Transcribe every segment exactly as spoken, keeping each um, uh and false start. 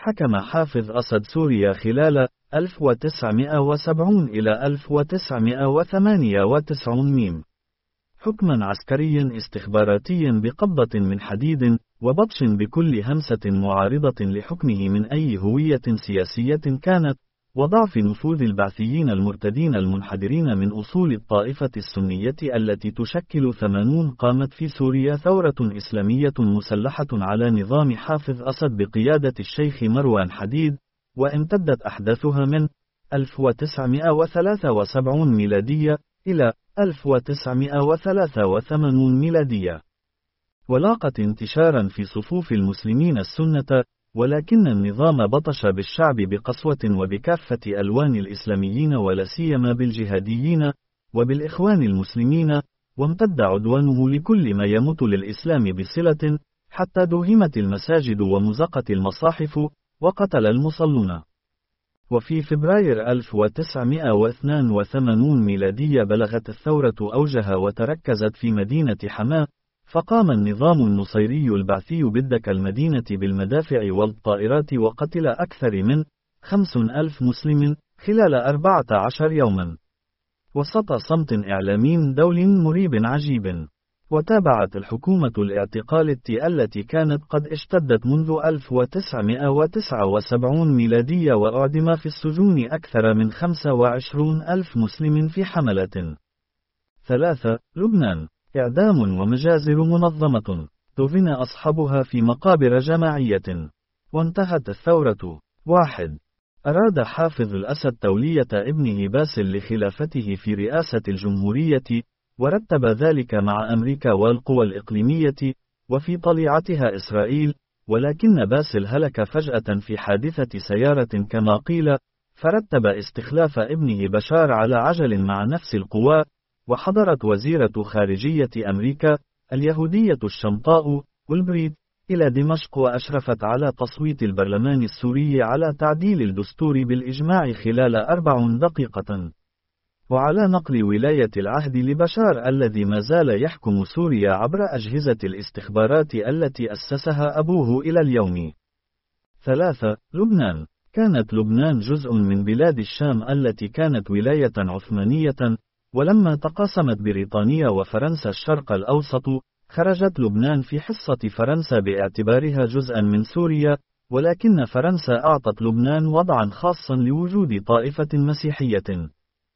حكم حافظ أسد سوريا خلال ألف وتسعمائة وسبعين إلى ألف وتسعمائة وثمانية وتسعين ميم حكما عسكريا استخباراتيا بقبضة من حديد وبطش بكل همسة معارضة لحكمه من أي هوية سياسية كانت، وضعف نفوذ البعثيين المرتدين المنحدرين من أصول الطائفة السنية التي تشكل ثمانون قامت في سوريا ثورة إسلامية مسلحة على نظام حافظ أسد بقيادة الشيخ مروان حديد، وامتدت أحداثها من ألف وتسعمائة وثلاثة وسبعين ميلادية إلى ألف وتسعمائة وثلاثة وثمانين ميلادية، ولاقت انتشارا في صفوف المسلمين السنة، ولكن النظام بطش بالشعب بقسوة وبكافة ألوان الإسلاميين ولا سيما بالجهاديين وبالإخوان المسلمين، وامتد عدوانه لكل ما يمت للإسلام بصلة، حتى دهمت المساجد ومزقت المصاحف وقتل المصلون. وفي فبراير ألف وتسعمائة واثنين وثمانين ميلادية بلغت الثورة أوجها وتركزت في مدينة حماة، فقام النظام النصيري البعثي بدك المدينة بالمدافع والطائرات وقتل أكثر من خمسين ألف مسلم خلال أربعة عشر يوما، وسط صمت إعلامي دولي مريب عجيب. وتابعت الحكومة الاعتقال التي كانت قد اشتدت منذ ألف وتسعمائة وتسعة وسبعين ميلادية، وأعدم في السجون أكثر من خمسة وعشرين ألف مسلم في حملة. ثلاثة. لبنان. إعدام ومجازر منظمة دفن أصحابها في مقابر جماعية. وانتهت الثورة. واحد. أراد حافظ الأسد تولية ابنه باسل لخلافته في رئاسة الجمهورية، ورتب ذلك مع أمريكا والقوى الإقليمية، وفي طليعتها إسرائيل، ولكن باسل هلك فجأة في حادثة سيارة كما قيل، فرتب استخلاف ابنه بشار على عجل مع نفس القوى، وحضرت وزيرة خارجية أمريكا اليهودية الشمطاء والبريد إلى دمشق، وأشرفت على تصويت البرلمان السوري على تعديل الدستور بالإجماع خلال أربع دقيقة، وعلى نقل ولاية العهد لبشار الذي ما زال يحكم سوريا عبر أجهزة الاستخبارات التي أسسها أبوه إلى اليوم. ثلاثة. لبنان. كانت لبنان جزء من بلاد الشام التي كانت ولاية عثمانية، ولما تقاسمت بريطانيا وفرنسا الشرق الأوسط، خرجت لبنان في حصة فرنسا باعتبارها جزءا من سوريا، ولكن فرنسا أعطت لبنان وضعا خاصا لوجود طائفة مسيحية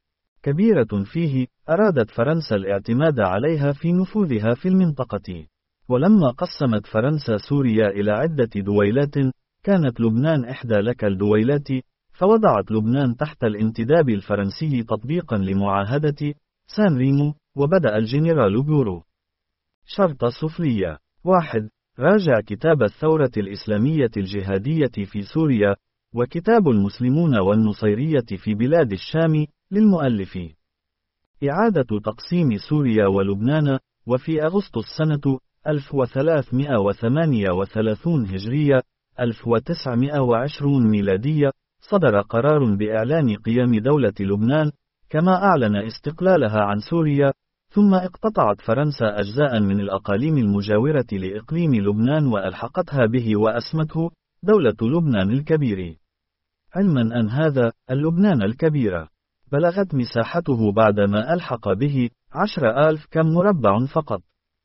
كبيرة فيه، أرادت فرنسا الاعتماد عليها في نفوذها في المنطقة. ولما قسمت فرنسا سوريا إلى عدة دويلات، كانت لبنان إحدى لك الدويلات، فوضعت لبنان تحت الانتداب الفرنسي تطبيقا لمعاهدة سان ريمو، وبدأ الجنرال بورو. شرطة سفلية. واحد. راجع كتاب الثورة الإسلامية الجهادية في سوريا، وكتاب المسلمون والنصيرية في بلاد الشام للمؤلف. إعادة تقسيم سوريا ولبنان. وفي أغسطس سنة ألف وثلاثمائة وثمانية وثلاثين هجرية ألف وتسعمائة وعشرين ميلادية صدر قرار بإعلان قيام دولة لبنان، كما أعلن استقلالها عن سوريا، ثم اقتطعت فرنسا أجزاء من الأقاليم المجاورة لإقليم لبنان وألحقتها به وأسمته دولة لبنان الكبير، علما أن هذا اللبنان الكبير بلغت مساحته بعدما ألحق به عشر آلاف كم مربع فقط.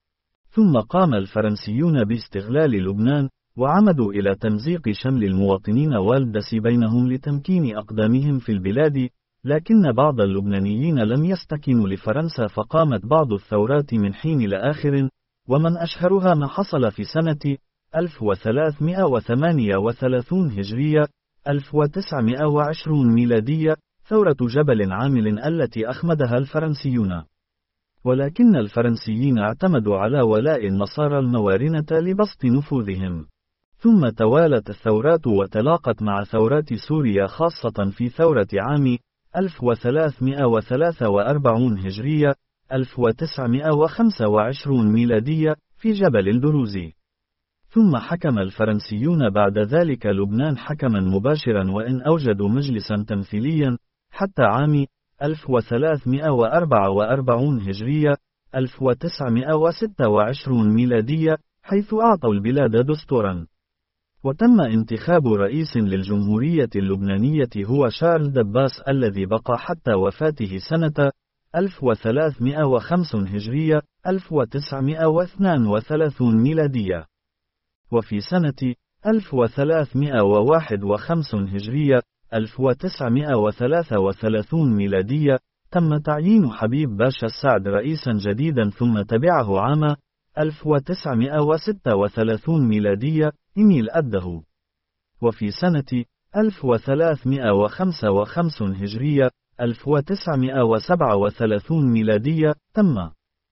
ثم قام الفرنسيون باستغلال لبنان، وعمدوا إلى تمزيق شمل المواطنين والدس بينهم لتمكين أقدامهم في البلاد، لكن بعض اللبنانيين لم يستكنوا لفرنسا، فقامت بعض الثورات من حين لآخر، ومن أشهرها ما حصل في سنة ألف وثلاثمائة وثمانية وثلاثين هجرية ألف وتسعمائة وعشرين ميلادية، ثورة جبل عامل التي أخمدها الفرنسيون. ولكن الفرنسيين اعتمدوا على ولاء النصارى الموارنة لبسط نفوذهم. ثم توالت الثورات وتلاقت مع ثورات سوريا، خاصة في ثورة عام ألف وثلاثمائة وثلاثة وأربعين هجرية ألف وتسعمائة وخمسة وعشرين ميلادية في جبل الدروزي. ثم حكم الفرنسيون بعد ذلك لبنان حكما مباشرا، وإن أوجدوا مجلسا تمثيليا حتى عام ألف وثلاثمائة وأربعة وأربعين هجرية ألف وتسعمائة وستة وعشرين ميلادية، حيث أعطوا البلاد دستورا. وتم انتخاب رئيس للجمهورية اللبنانية هو شارل دباس الذي بقى حتى وفاته سنة ألف وثلاثمائة وخمسة هجرية ألف وتسعمائة واثنين وثلاثين ميلادية. وفي سنة ألف وثلاثمائة وواحد وخمسين هجرية ألف وتسعمائة وثلاثة وثلاثين ميلادية تم تعيين حبيب باشا السعد رئيسا جديدا، ثم تبعه عام ألف وتسعمائة وستة وثلاثين ميلادية إيميل أده. وفي سنة ألف وثلاثمائة وخمسة وخمسين هجرية ألف وتسعمائة وسبعة وثلاثين ميلادية تم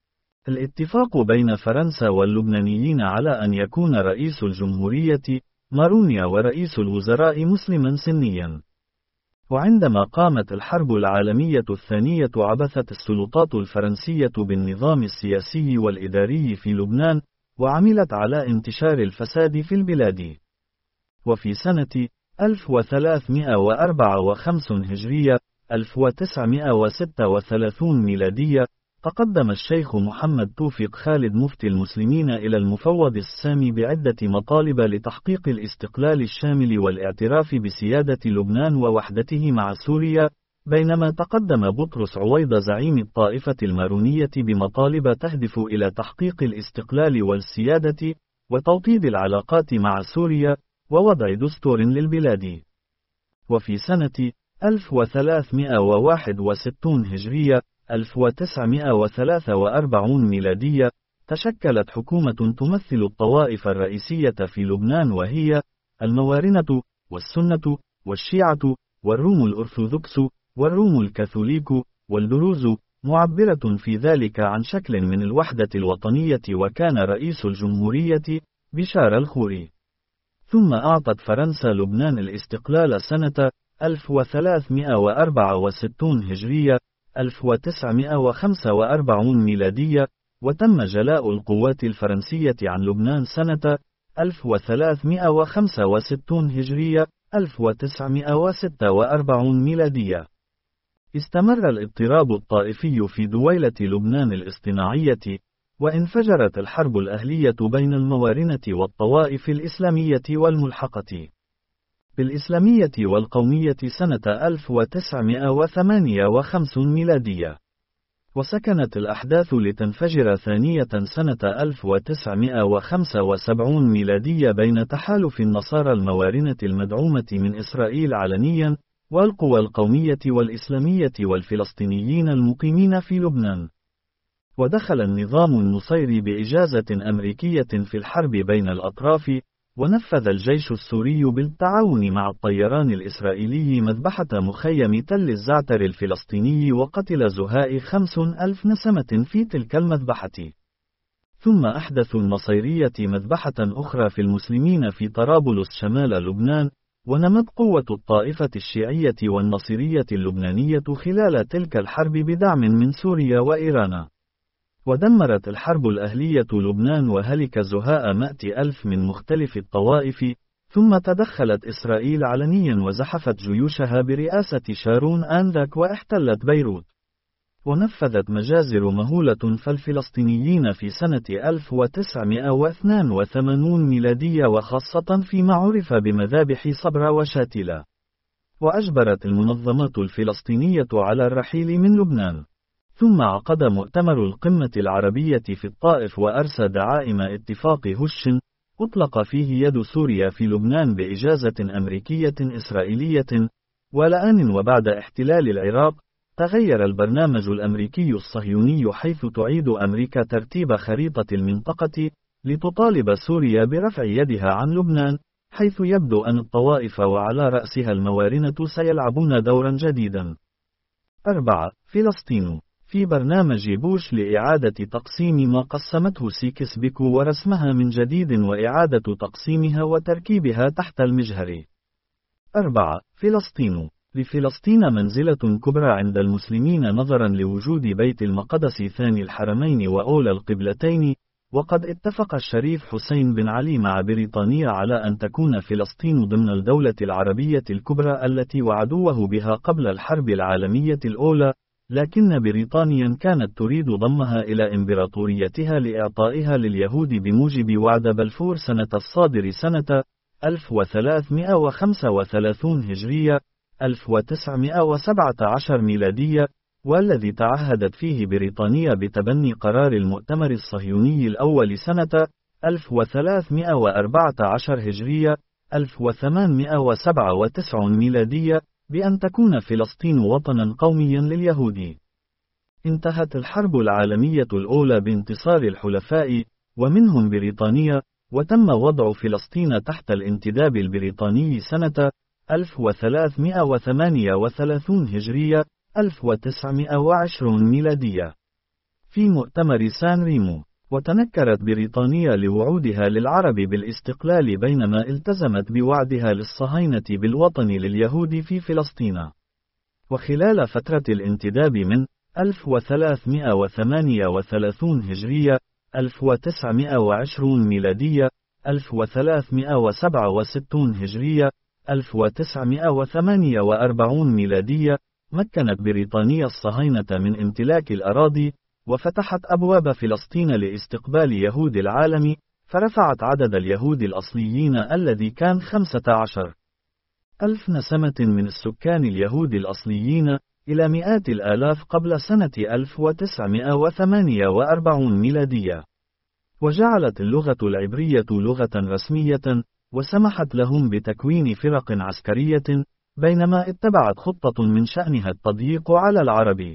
الاتفاق بين فرنسا واللبنانيين على أن يكون رئيس الجمهورية مارونيا ورئيس الوزراء مسلما سنيا. وعندما قامت الحرب العالمية الثانية عبثت السلطات الفرنسية بالنظام السياسي والإداري في لبنان، وعملت على انتشار الفساد في البلاد. وفي سنة ألف وثلاثمائة وأربعة وخمسين هجرية ألف وتسعمائة وستة وثلاثين ميلادية تقدم الشيخ محمد توفيق خالد مفتي المسلمين إلى المفوض السامي بعدة مطالب لتحقيق الاستقلال الشامل والاعتراف بسيادة لبنان ووحدته مع سوريا، بينما تقدم بطرس عويضة زعيم الطائفة المارونية بمطالب تهدف إلى تحقيق الاستقلال والسيادة وتوطيد العلاقات مع سوريا ووضع دستور للبلاد. وفي سنة ألف وثلاثمائة وواحد وستين هجرية ألف وتسعمائة وثلاثة وأربعين ميلادية تشكلت حكومة تمثل الطوائف الرئيسية في لبنان، وهي الموارنة والسنة والشيعة والروم الأرثوذكس والروم الكاثوليك والدروز، معبرة في ذلك عن شكل من الوحدة الوطنية. وكان رئيس الجمهورية بشار الخوري. ثم أعطت فرنسا لبنان الاستقلال سنة ألف وثلاثمائة وأربعة وستين هجرية ألف وتسعمائة وخمسة وأربعين ميلادية، وتم جلاء القوات الفرنسية عن لبنان سنة ألف وثلاثمائة وخمسة وستين هجرية ألف وتسعمائة وستة وأربعين ميلادية. استمر الاضطراب الطائفي في دويلة لبنان الاصطناعية، وانفجرت الحرب الأهلية بين الموارنة والطوائف الإسلامية والملحقة بالإسلامية والقومية سنة ألف وتسعمائة وثمانية وخمسين ميلادية. وسكنت الأحداث لتنفجر ثانية سنة ألف وتسعمائة وخمسة وسبعين ميلادية بين تحالف النصارى الموارنة المدعومة من إسرائيل علنيا والقوى القومية والإسلامية والفلسطينيين المقيمين في لبنان. ودخل النظام النصيري بإجازة أمريكية في الحرب بين الأطراف، ونفذ الجيش السوري بالتعاون مع الطيران الإسرائيلي مذبحة مخيم تل الزعتر الفلسطيني، وقتل زهاء خمس ألف نسمة في تلك المذبحة. ثم أحدثوا النصيرية مذبحة أخرى في المسلمين في طرابلس شمال لبنان، ونمت قوة الطائفة الشيعية والنصيرية اللبنانية خلال تلك الحرب بدعم من سوريا وإيران. ودمرت الحرب الأهلية لبنان، وهلك زهاء مائة ألف من مختلف الطوائف. ثم تدخلت إسرائيل علنيا وزحفت جيوشها برئاسة شارون آنذاك واحتلت بيروت. ونفذت مجازر مهولة فالفلسطينيين في سنة ألف وتسعمائة واثنين وثمانين ميلادية، وخاصة فيما عرف بمذابح صبرا وشاتلة. وأجبرت المنظمات الفلسطينية على الرحيل من لبنان. ثم عقد مؤتمر القمة العربية في الطائف وأرسى دعائم اتفاق هش أطلق فيه يد سوريا في لبنان بإجازة أمريكية إسرائيلية. والآن وبعد احتلال العراق تغير البرنامج الأمريكي الصهيوني، حيث تعيد أمريكا ترتيب خريطة المنطقة لتطالب سوريا برفع يدها عن لبنان، حيث يبدو أن الطوائف وعلى رأسها الموارنة سيلعبون دورا جديدا. أربعة. فلسطين. في برنامج بوش لإعادة تقسيم ما قسمته سيكس بيكو ورسمها من جديد وإعادة تقسيمها وتركيبها تحت المجهر. أربعة. فلسطين. لفلسطين منزلة كبرى عند المسلمين نظرا لوجود بيت المقدس ثاني الحرمين وأولى القبلتين، وقد اتفق الشريف حسين بن علي مع بريطانيا على أن تكون فلسطين ضمن الدولة العربية الكبرى التي وعدوه بها قبل الحرب العالمية الأولى، لكن بريطانيا كانت تريد ضمها إلى إمبراطوريتها لإعطائها لليهود بموجب وعد بلفور سنة الصادر سنة ألف وثلاثمائة وخمسة وثلاثين هجرية ألف وتسعمائة وسبعة عشر ميلادية، والذي تعهدت فيه بريطانيا بتبني قرار المؤتمر الصهيوني الأول سنة ألف وثلاثمائة وأربعة عشر هجرية ألف وثمانمائة وسبعة وتسعين ميلادية بأن تكون فلسطين وطنا قوميا لليهود. انتهت الحرب العالمية الأولى بانتصار الحلفاء ومنهم بريطانيا، وتم وضع فلسطين تحت الانتداب البريطاني سنة ألف وثلاثمائة وثمانية وثلاثين هجرية ألف وتسعمائة وعشرين ميلادية في مؤتمر سان ريمو. وتنكرت بريطانيا لوعودها للعرب بالاستقلال بينما التزمت بوعدها للصهاينة بالوطن لليهود في فلسطين. وخلال فترة الانتداب من ألف وثلاثمائة وثمانية وثلاثين هجرية ألف وتسعمائة وعشرين ميلادية ألف وثلاثمائة وسبعة وستين هجرية ألف وتسعمائة وثمانية وأربعين ميلادية مكنت بريطانيا الصهاينة من امتلاك الأراضي، وفتحت أبواب فلسطين لاستقبال يهود العالم، فرفعت عدد اليهود الأصليين الذي كان خمسة عشر ألف نسمة من السكان اليهود الأصليين إلى مئات الآلاف قبل سنة ألف وتسعمائة وثمانية وأربعين ميلادية. وجعلت اللغة العبرية لغة رسمية، وسمحت لهم بتكوين فرق عسكرية، بينما اتبعت خطة من شأنها التضييق على العرب.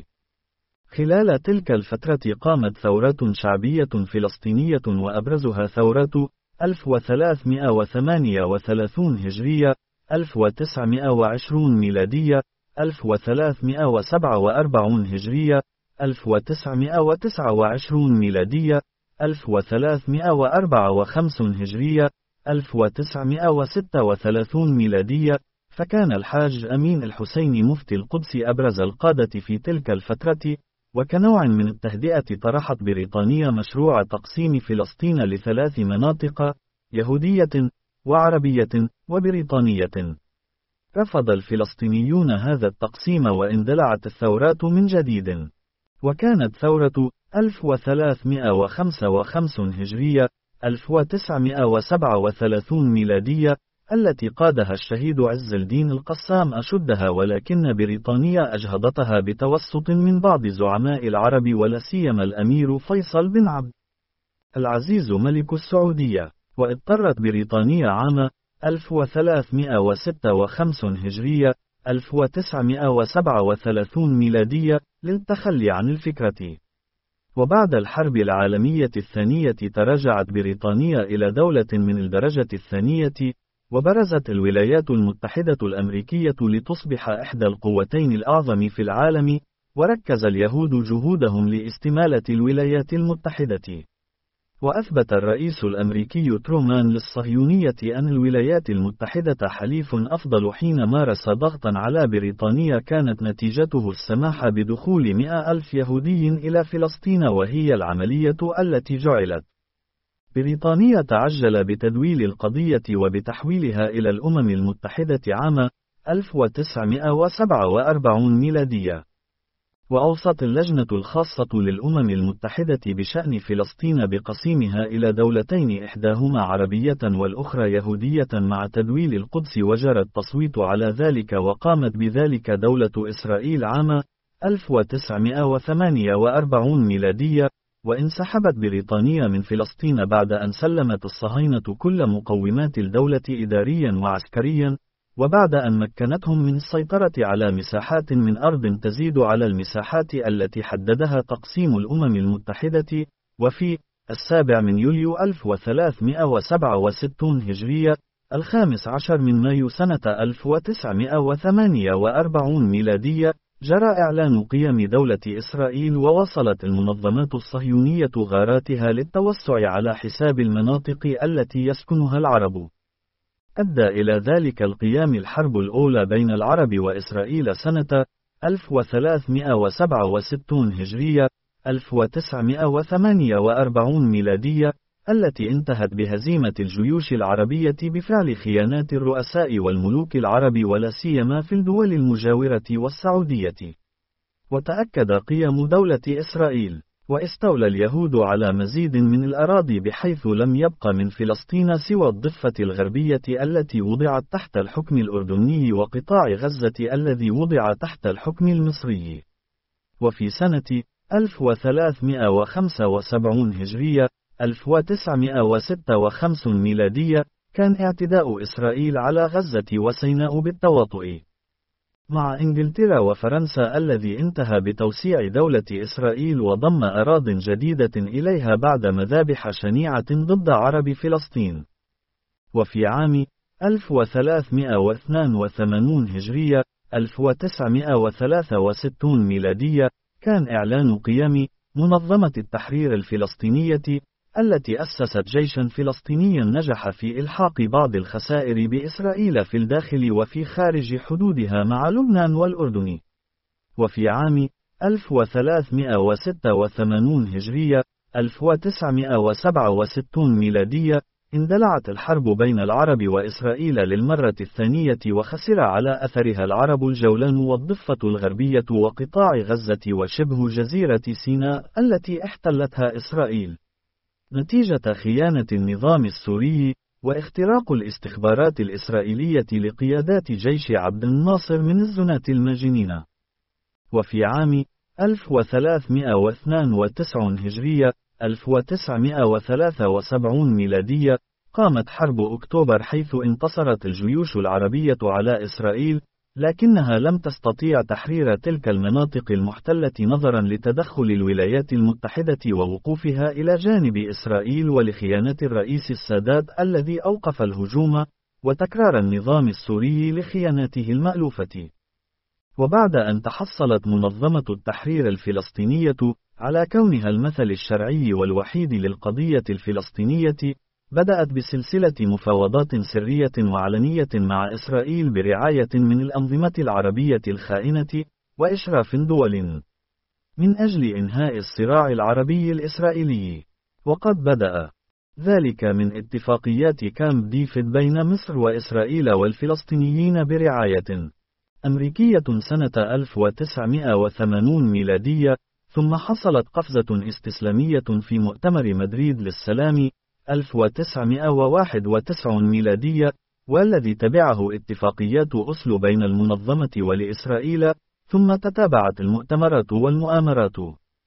خلال تلك الفترة قامت ثورات شعبية فلسطينية وأبرزها ثورة ألف وثلاثمائة وثمانية وثلاثين هجرية ألف وتسعمائة وعشرين ميلادية ألف وثلاثمائة وسبعة وأربعين هجرية ألف وتسعمائة وتسعة وعشرين ميلادية ألف وثلاثمائة وأربعة وخمسين هجرية ألف وتسعمائة وستة وثلاثين ميلادية. فكان الحاج أمين الحسيني مفتي القدس أبرز القادة في تلك الفترة، وكنوع من التهدئة طرحت بريطانيا مشروع تقسيم فلسطين لثلاث مناطق: يهودية وعربية وبريطانية. رفض الفلسطينيون هذا التقسيم واندلعت الثورات من جديد. وكانت ثورة ألف وثلاثمائة وخمسة وخمسين هجرية ألف وتسعمائة وسبعة وثلاثين ميلادية التي قادها الشهيد عز الدين القسام أشدها، ولكن بريطانيا أجهضتها بتوسط من بعض زعماء العرب ولا سيما الأمير فيصل بن عبد العزيز ملك السعودية. واضطرت بريطانيا عام ألف وثلاثمائة وستة وخمسين هجرية ألف وتسعمائة وسبعة وثلاثين ميلادية للتخلي عن الفكرة. وبعد الحرب العالمية الثانية تراجعت بريطانيا إلى دولة من الدرجة الثانية، وبرزت الولايات المتحدة الأمريكية لتصبح إحدى القوتين الأعظم في العالم، وركز اليهود جهودهم لاستمالة الولايات المتحدة. وأثبت الرئيس الأمريكي ترومان للصهيونية أن الولايات المتحدة حليف أفضل حين مارس ضغطا على بريطانيا كانت نتيجته السماح بدخول مئة ألف يهودي إلى فلسطين، وهي العملية التي جعلت بريطانيا تعجل بتدويل القضية وبتحويلها إلى الأمم المتحدة عام ألف وتسعمائة وسبعة وأربعين ميلادية. وأوصت اللجنة الخاصة للأمم المتحدة بشأن فلسطين بقسيمها إلى دولتين، إحداهما عربية والأخرى يهودية مع تدويل القدس، وجرى التصويت على ذلك، وقامت بذلك دولة إسرائيل عام ألف وتسعمائة وثمانية وأربعين ميلادية. وانسحبت بريطانيا من فلسطين بعد أن سلمت الصهاينة كل مقومات الدولة إداريا وعسكريا، وبعد أن مكنتهم من السيطرة على مساحات من أرض تزيد على المساحات التي حددها تقسيم الأمم المتحدة. وفي السابع من يوليو ألف وثلاثمائة وسبعة وستين هجرية الخامس عشر من مايو سنة ألف وتسعمائة وثمانية وأربعين ميلادية جرى إعلان قيام دولة إسرائيل، ووصلت المنظمات الصهيونية غاراتها للتوسع على حساب المناطق التي يسكنها العرب. أدى إلى ذلك القيام الحرب الأولى بين العرب وإسرائيل سنة ألف وثلاثمائة وسبعة وستين هجرية ألف وتسعمائة وثمانية وأربعين ميلادية، التي انتهت بهزيمة الجيوش العربية بفعل خيانات الرؤساء والملوك العرب ولا سيما في الدول المجاورة والسعودية. وتأكد قيام دولة إسرائيل واستولى اليهود على مزيد من الأراضي بحيث لم يبق من فلسطين سوى الضفة الغربية التي وضعت تحت الحكم الأردني وقطاع غزة الذي وضع تحت الحكم المصري. وفي سنة ألف وثلاثمائة وخمسة وسبعين هجرية ألف وتسعمائة وستة وخمسين ميلادية كان اعتداء إسرائيل على غزة وسيناء بالتواطؤ مع إنجلترا وفرنسا الذي انتهى بتوسيع دولة إسرائيل وضم أراضٍ جديدة إليها بعد مذابح شنيعة ضد عرب فلسطين. وفي عام ألف وثلاثمائة واثنين وثمانين هجرية ألف وتسعمائة وثلاثة وستين ميلادية كان إعلان قيام منظمة التحرير الفلسطينية التي أسست جيشا فلسطينيا نجح في إلحاق بعض الخسائر بإسرائيل في الداخل وفي خارج حدودها مع لبنان والأردن. وفي عام ألف وثلاثمائة وستة وثمانين هجرية ألف وتسعمائة وسبعة وستين ميلادية اندلعت الحرب بين العرب وإسرائيل للمرة الثانية وخسر على أثرها العرب الجولان والضفة الغربية وقطاع غزة وشبه جزيرة سيناء التي احتلتها إسرائيل نتيجة خيانة النظام السوري واختراق الاستخبارات الإسرائيلية لقيادات جيش عبد الناصر من الزناة المجنين. وفي عام ألف وثلاثمائة واثنين وتسعين هجرية ألف وتسعمائة وثلاثة وسبعين ميلادية قامت حرب أكتوبر حيث انتصرت الجيوش العربية على إسرائيل، لكنها لم تستطيع تحرير تلك المناطق المحتلة نظرا لتدخل الولايات المتحدة ووقوفها إلى جانب إسرائيل ولخيانة الرئيس السادات الذي أوقف الهجوم وتكرار النظام السوري لخياناته المألوفة. وبعد أن تحصلت منظمة التحرير الفلسطينية على كونها المثل الشرعي والوحيد للقضية الفلسطينية، بدأت بسلسلة مفاوضات سرية وعلنية مع إسرائيل برعاية من الأنظمة العربية الخائنة وإشراف دول من أجل إنهاء الصراع العربي الإسرائيلي. وقد بدأ ذلك من اتفاقيات كامب ديفيد بين مصر وإسرائيل والفلسطينيين برعاية أمريكية سنة ألف وتسعمائة وثمانين ميلادية، ثم حصلت قفزة استسلامية في مؤتمر مدريد للسلام ألف وتسعمائة وواحد وتسعين ميلادية، والذي تبعه اتفاقيات أوسلو بين المنظمة ولإسرائيل، ثم تتابعت المؤتمرات والمؤامرات.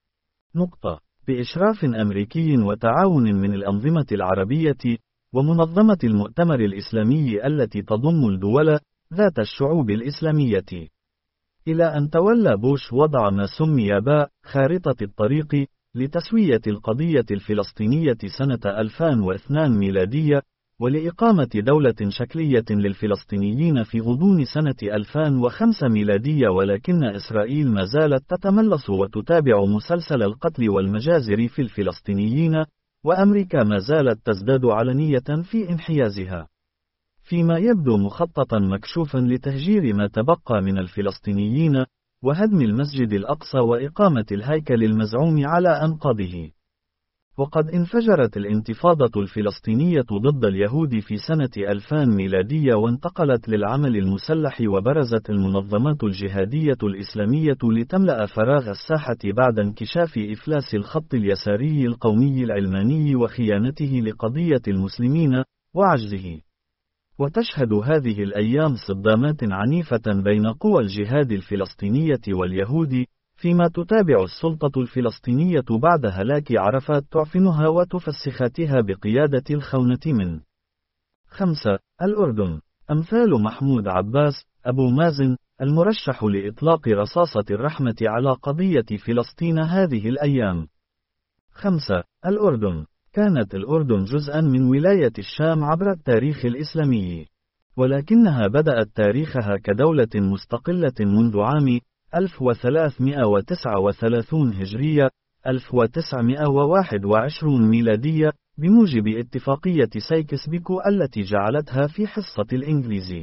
نقطة. بإشراف أمريكي وتعاون من الأنظمة العربية ومنظمة المؤتمر الإسلامي التي تضم الدول ذات الشعوب الإسلامية، إلى أن تولى بوش وضع ما سمي ب خارطة الطريق لتسوية القضية الفلسطينية سنة ألفين واثنين ميلادية، ولإقامة دولة شكلية للفلسطينيين في غضون سنة ألفين وخمسة ميلادية، ولكن إسرائيل ما زالت تتملص وتتابع مسلسل القتل والمجازر في الفلسطينيين، وأمريكا ما زالت تزداد علنية في انحيازها، فيما يبدو مخططا مكشوفا لتهجير ما تبقى من الفلسطينيين وهدم المسجد الأقصى وإقامة الهيكل المزعوم على أنقاضه. وقد انفجرت الانتفاضة الفلسطينية ضد اليهود في سنة ألفين ميلادية وانتقلت للعمل المسلح، وبرزت المنظمات الجهادية الإسلامية لتملأ فراغ الساحة بعد انكشاف إفلاس الخط اليساري القومي العلماني وخيانته لقضية المسلمين وعجزه. وتشهد هذه الأيام صدامات عنيفة بين قوى الجهاد الفلسطينية واليهود، فيما تتابع السلطة الفلسطينية بعد هلاك عرفات تعفنها وتفسخاتها بقيادة الخونة من. خمسة. الأردن. أمثال محمود عباس، أبو مازن، المرشح لإطلاق رصاصة الرحمة على قضية فلسطين هذه الأيام. خمسة. الأردن. كانت الأردن جزءا من ولاية الشام عبر التاريخ الإسلامي، ولكنها بدأت تاريخها كدولة مستقلة منذ عام ألف وثلاثمائة وتسعة وثلاثين هجرية ألف وتسعمائة وواحد وعشرين ميلادية بموجب اتفاقية سايكس بيكو التي جعلتها في حصة الإنجليزي،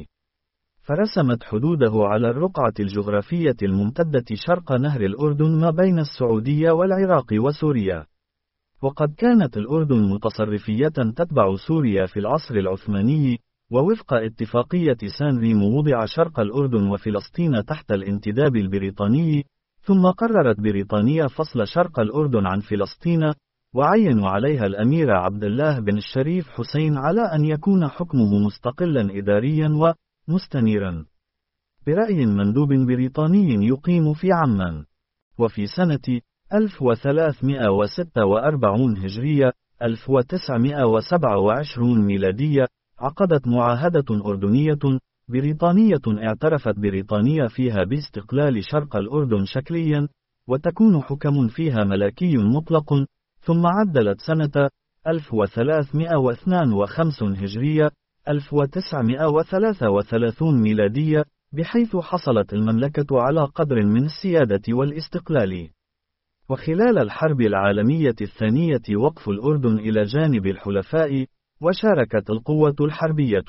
فرسمت حدوده على الرقعة الجغرافية الممتدة شرق نهر الأردن ما بين السعودية والعراق وسوريا. وقد كانت الأردن متصرفية تتبع سوريا في العصر العثماني، ووفق اتفاقية سان ريمو وضع شرق الأردن وفلسطين تحت الانتداب البريطاني، ثم قررت بريطانيا فصل شرق الأردن عن فلسطين، وعينوا عليها الأمير عبد الله بن الشريف حسين على أن يكون حكمه مستقلا إداريا ومستنيرا برأي مندوب بريطاني يقيم في عمان. وفي سنة ألف وثلاثمائة وستة وأربعين هجرية ألف وتسعمائة وسبعة وعشرين ميلادية عقدت معاهدة أردنية بريطانية اعترفت بريطانيا فيها باستقلال شرق الأردن شكليا، وتكون حكم فيها ملكي مطلق. ثم عدلت سنة ألف وثلاثمائة واثنين وخمسين هجرية ألف وتسعمائة وثلاثة وثلاثين ميلادية، بحيث حصلت المملكة على قدر من السيادة والاستقلال. وخلال الحرب العالمية الثانية وقف الأردن إلى جانب الحلفاء، وشاركت القوة الحربية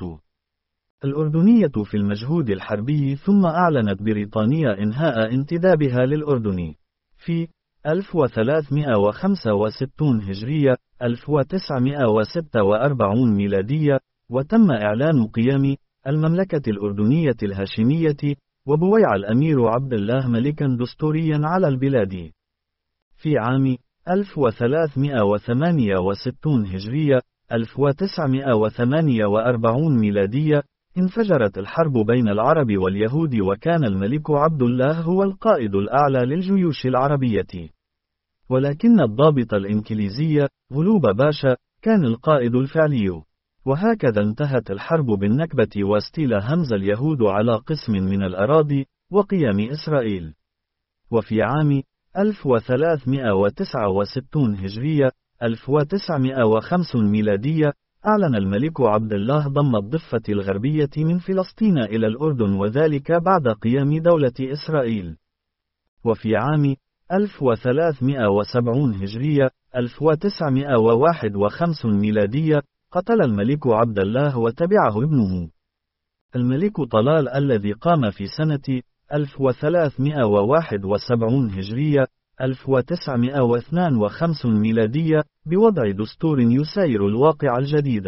الأردنية في المجهود الحربي. ثم أعلنت بريطانيا إنهاء انتدابها للأردن في ألف وثلاثمائة وخمسة وستين هجرية ألف وتسعمائة وستة وأربعين ميلادية، وتم إعلان قيام المملكة الأردنية الهاشمية، وبويع الأمير عبد الله ملكا دستوريا على البلاد. في عام ألف وثلاثمائة وثمانية وستين هجرية ألف وتسعمائة وثمانية وأربعين ميلادية انفجرت الحرب بين العرب واليهود، وكان الملك عبد الله هو القائد الأعلى للجيوش العربية، ولكن الضابط الإنكليزي غلوب باشا كان القائد الفعلي. وهكذا انتهت الحرب بالنكبة، واستيل همز اليهود على قسم من الأراضي وقيام إسرائيل. وفي عام ألف وثلاثمائة وتسعة وستين هجرية ألف وتسعمائة وخمسين ميلادية أعلن الملك عبد الله ضم الضفة الغربية من فلسطين إلى الأردن، وذلك بعد قيام دولة إسرائيل. وفي عام ألف وثلاثمائة وسبعين هجرية ألف وتسعمائة وواحد وخمسين ميلادية قتل الملك عبد الله وتبعه ابنه الملك طلال، الذي قام في سنة ألف وثلاثمائة وواحد وسبعين هجرية ألف وتسعمائة واثنين وخمسين ميلادية بوضع دستور يساير الواقع الجديد،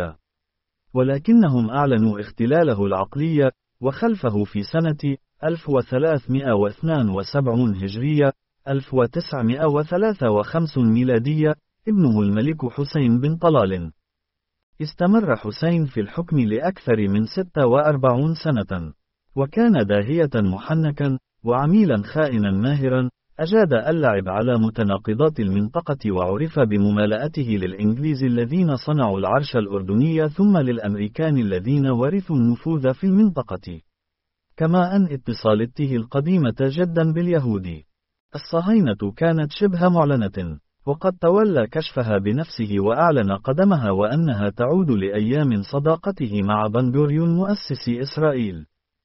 ولكنهم أعلنوا اختلاله العقلي. وخلفه في سنة ألف وثلاثمائة واثنين وسبعين هجرية ألف وتسعمائة وثلاثة وخمسين ميلادية ابنه الملك حسين بن طلال. استمر حسين في الحكم لأكثر من ستة وأربعين سنة، وكان داهية محنكا وعميلا خائنا ماهرا، أجاد اللعب على متناقضات المنطقة، وعرف بممالأته للإنجليز الذين صنعوا العرش الأردني، ثم للأمريكان الذين ورثوا النفوذ في المنطقة، كما أن اتصالته القديمة جدا باليهود. الصهاينة كانت شبه معلنة، وقد تولى كشفها بنفسه وأعلن قدمها، وأنها تعود لأيام صداقته مع بن غوريون مؤسس إسرائيل.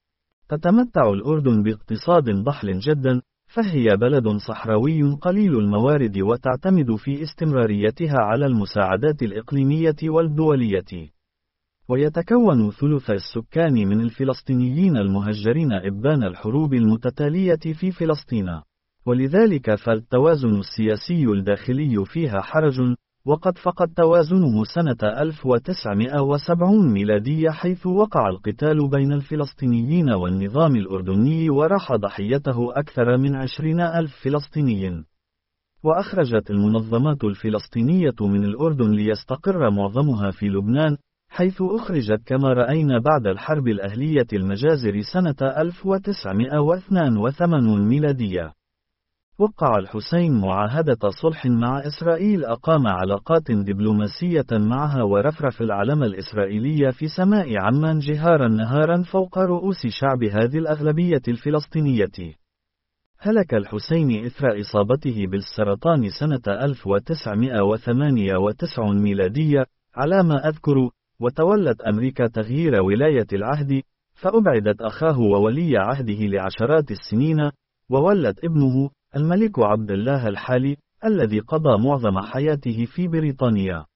تتمتع الأردن باقتصاد ضحل جدا، فهي بلد صحراوي قليل الموارد، وتعتمد في استمراريتها على المساعدات الإقليمية والدولية. ويتكون ثلث السكان من الفلسطينيين المهجرين إبان الحروب المتتالية في فلسطين، ولذلك فالتوازن السياسي الداخلي فيها حرج، وقد فقد توازنه سنة ألف وتسعمائة وسبعين ميلادية، حيث وقع القتال بين الفلسطينيين والنظام الأردني، وراح ضحيته أكثر من عشرين ألف فلسطيني. وأخرجت المنظمات الفلسطينية من الأردن ليستقر معظمها في لبنان، حيث أخرجت كما رأينا بعد الحرب الأهلية المجازر سنة ألف وتسعمائة واثنين وثمانين ميلادية. وقع الحسين معاهدة صلح مع إسرائيل، أقام علاقات دبلوماسية معها، ورفرف العلم الإسرائيلي في سماء عمان جهارا نهارا فوق رؤوس شعب هذه الأغلبية الفلسطينية. هلك الحسين إثر إصابته بالسرطان سنة ألف وتسعمائة وثمانية وتسعين ميلادية على ما أذكر، وتولت أمريكا تغيير ولاية العهد، فأبعدت أخاه وولي عهده لعشرات السنين، وولت ابنه الملك عبد الله الحالي الذي قضى معظم حياته في بريطانيا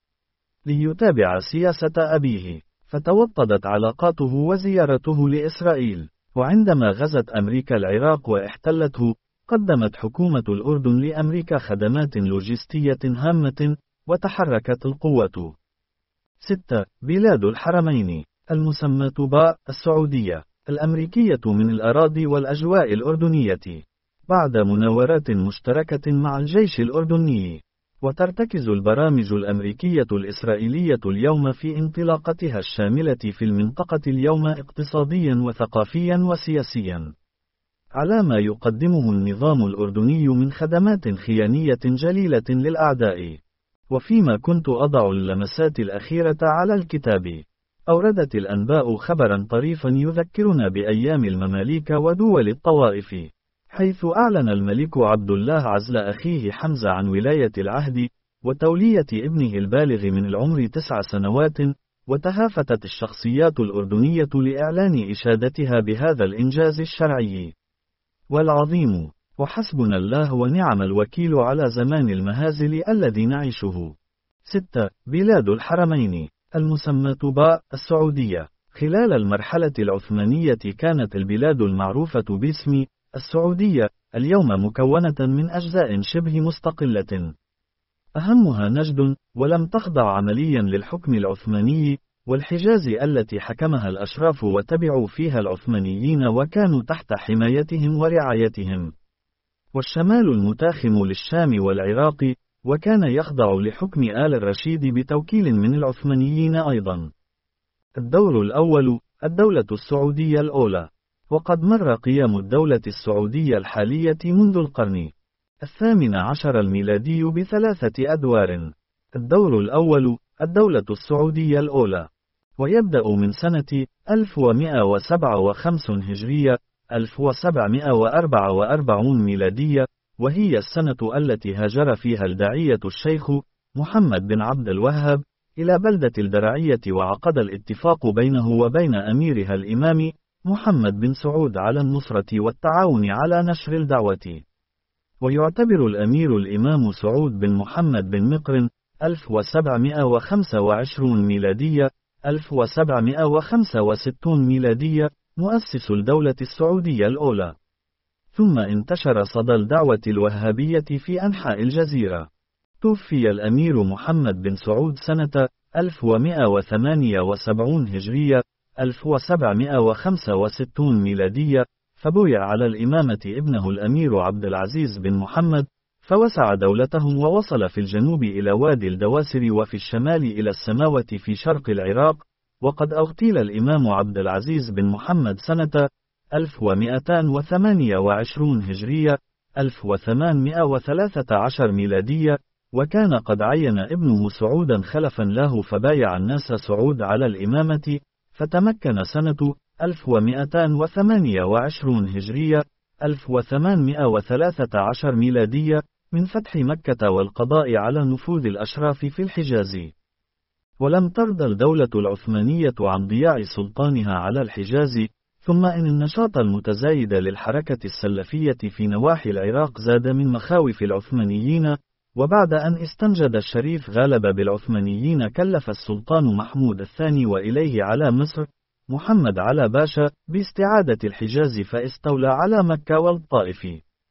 ليتابع سياسة أبيه. فتوطدت علاقاته وزيارته لإسرائيل، وعندما غزت أمريكا العراق واحتلته، قدمت حكومة الأردن لأمريكا خدمات لوجستية هامة، وتحركت القوة. ستة. بلاد الحرمين المسماة باء السعودية الأمريكية من الأراضي والأجواء الأردنية. بعد مناورات مشتركة مع الجيش الأردني. وترتكز البرامج الأمريكية الإسرائيلية اليوم في انطلاقتها الشاملة في المنطقة اليوم اقتصاديا وثقافيا وسياسيا على ما يقدمه النظام الأردني من خدمات خيانية جليلة للأعداء. وفيما كنت أضع اللمسات الأخيرة على الكتاب، أوردت الأنباء خبرا طريفا يذكرنا بأيام المماليك ودول الطوائف، حيث أعلن الملك عبد الله عزل أخيه حمزة عن ولاية العهد وتولية ابنه البالغ من العمر تسع سنوات، وتهافتت الشخصيات الأردنية لإعلان إشادتها بهذا الإنجاز الشرعي والعظيم. وحسبنا الله ونعم الوكيل على زمان المهازل الذي نعيشه. ستة. بلاد الحرمين المسمى باء السعودية. خلال المرحلة العثمانية كانت البلاد المعروفة باسم السعودية اليوم مكونة من أجزاء شبه مستقلة، أهمها نجد، ولم تخضع عمليا للحكم العثماني، والحجاز التي حكمها الأشراف وتبعوا فيها العثمانيين وكانوا تحت حمايتهم ورعايتهم، والشمال المتاخم للشام والعراق، وكان يخضع لحكم آل الرشيد بتوكيل من العثمانيين أيضا. الدور الأول، الدولة السعودية الأولى. وقد مر قيام الدولة السعودية الحالية منذ القرن الثامن عشر الميلادي بثلاثة أدوار. الدور الأول، الدولة السعودية الأولى، ويبدأ من سنة ألف ومئة وسبعة وخمسين هجرية ألف وسبعمئة وأربعة وأربعين ميلادية، وهي السنة التي هاجر فيها الداعية الشيخ محمد بن عبد الوهاب إلى بلدة الدرعية، وعقد الاتفاق بينه وبين أميرها الإمام محمد بن سعود على النصرة والتعاون على نشر الدعوة. ويعتبر الأمير الإمام سعود بن محمد بن مقرن ألف وسبعمئة وخمسة وعشرين ميلادية ألف وسبعمئة وخمسة وستين ميلادية مؤسس الدولة السعودية الأولى. ثم انتشر صدى الدعوة الوهابية في أنحاء الجزيرة. توفي الأمير محمد بن سعود سنة ألف ومئة وثمانية وسبعين هجرية ألف وسبعمئة وخمسة وستين ميلادية، فبويع على الإمامة ابنه الأمير عبد العزيز بن محمد، فوسع دولتهم ووصل في الجنوب إلى وادي الدواسر، وفي الشمال إلى السماوة في شرق العراق. وقد اغتيل الإمام عبد العزيز بن محمد سنة ألف ومئتين وثمانية وعشرين هجرية ألف وثمانمئة وثلاثة عشر ميلادية، وكان قد عين ابنه سعودا خلفا له، فبايع الناس سعود على الإمامة، فتمكن سنة ألف ومئتين وثمانية وعشرين هجرية ألف وثمانمئة وثلاثة عشر ميلادية من فتح مكة والقضاء على نفوذ الأشراف في الحجاز. ولم ترضى الدولة العثمانية عن ضياع سلطانها على الحجاز، ثم إن النشاط المتزايد للحركة السلفية في نواحي العراق زاد من مخاوف العثمانيين. وبعد أن استنجد الشريف غالب بالعثمانيين، كلف السلطان محمود الثاني وإليه على مصر محمد على باشا باستعادة الحجاز، فاستولى على مكة والطائف.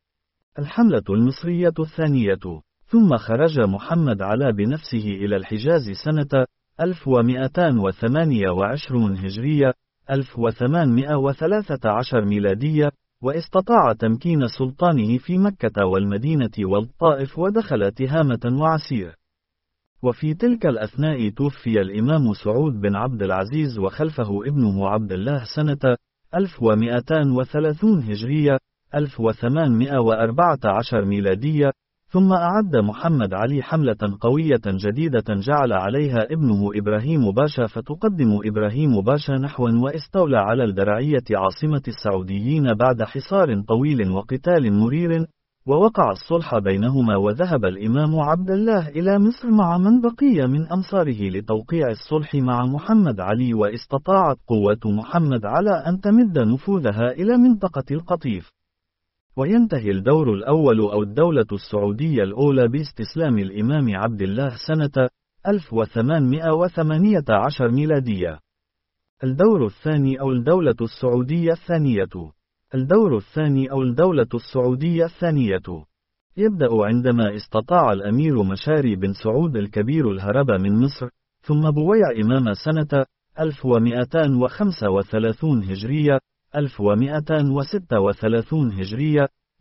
الحملة المصرية الثانية. ثم خرج محمد على بنفسه إلى الحجاز سنة ألف ومئتين وثمانية وعشرين هجرية ألف وثمانمئة وثلاثة عشر ميلادية، واستطاع تمكين سلطانه في مكة والمدينة والطائف، ودخل تهامة وعسير. وفي تلك الأثناء توفي الإمام سعود بن عبد العزيز، وخلفه ابنه عبد الله سنة ألف ومئتين وثلاثين هجرية ألف وثمانمئة وأربعة عشر ميلادية. ثم أعد محمد علي حملة قوية جديدة جعل عليها ابنه إبراهيم باشا، فتقدم إبراهيم باشا نحوا، واستولى على الدرعية عاصمة السعوديين بعد حصار طويل وقتال مرير، ووقع الصلح بينهما، وذهب الإمام عبد الله إلى مصر مع من بقي من أنصاره لتوقيع الصلح مع محمد علي، واستطاعت قوة محمد على أن تمد نفوذها إلى منطقة القطيف. وينتهي الدور الأول أو الدولة السعودية الأولى باستسلام الإمام عبد الله سنة ألف وثمانمئة وثمانية عشر ميلادية. الدور الثاني أو الدولة السعودية الثانية. الدور الثاني أو الدولة السعودية الثانية يبدأ عندما استطاع الأمير مشاري بن سعود الكبير الهرب من مصر، ثم بويع إمام سنة ألف ومئتين وخمسة وثلاثين هجرية ألف ومئتين وستة وثلاثين هجرية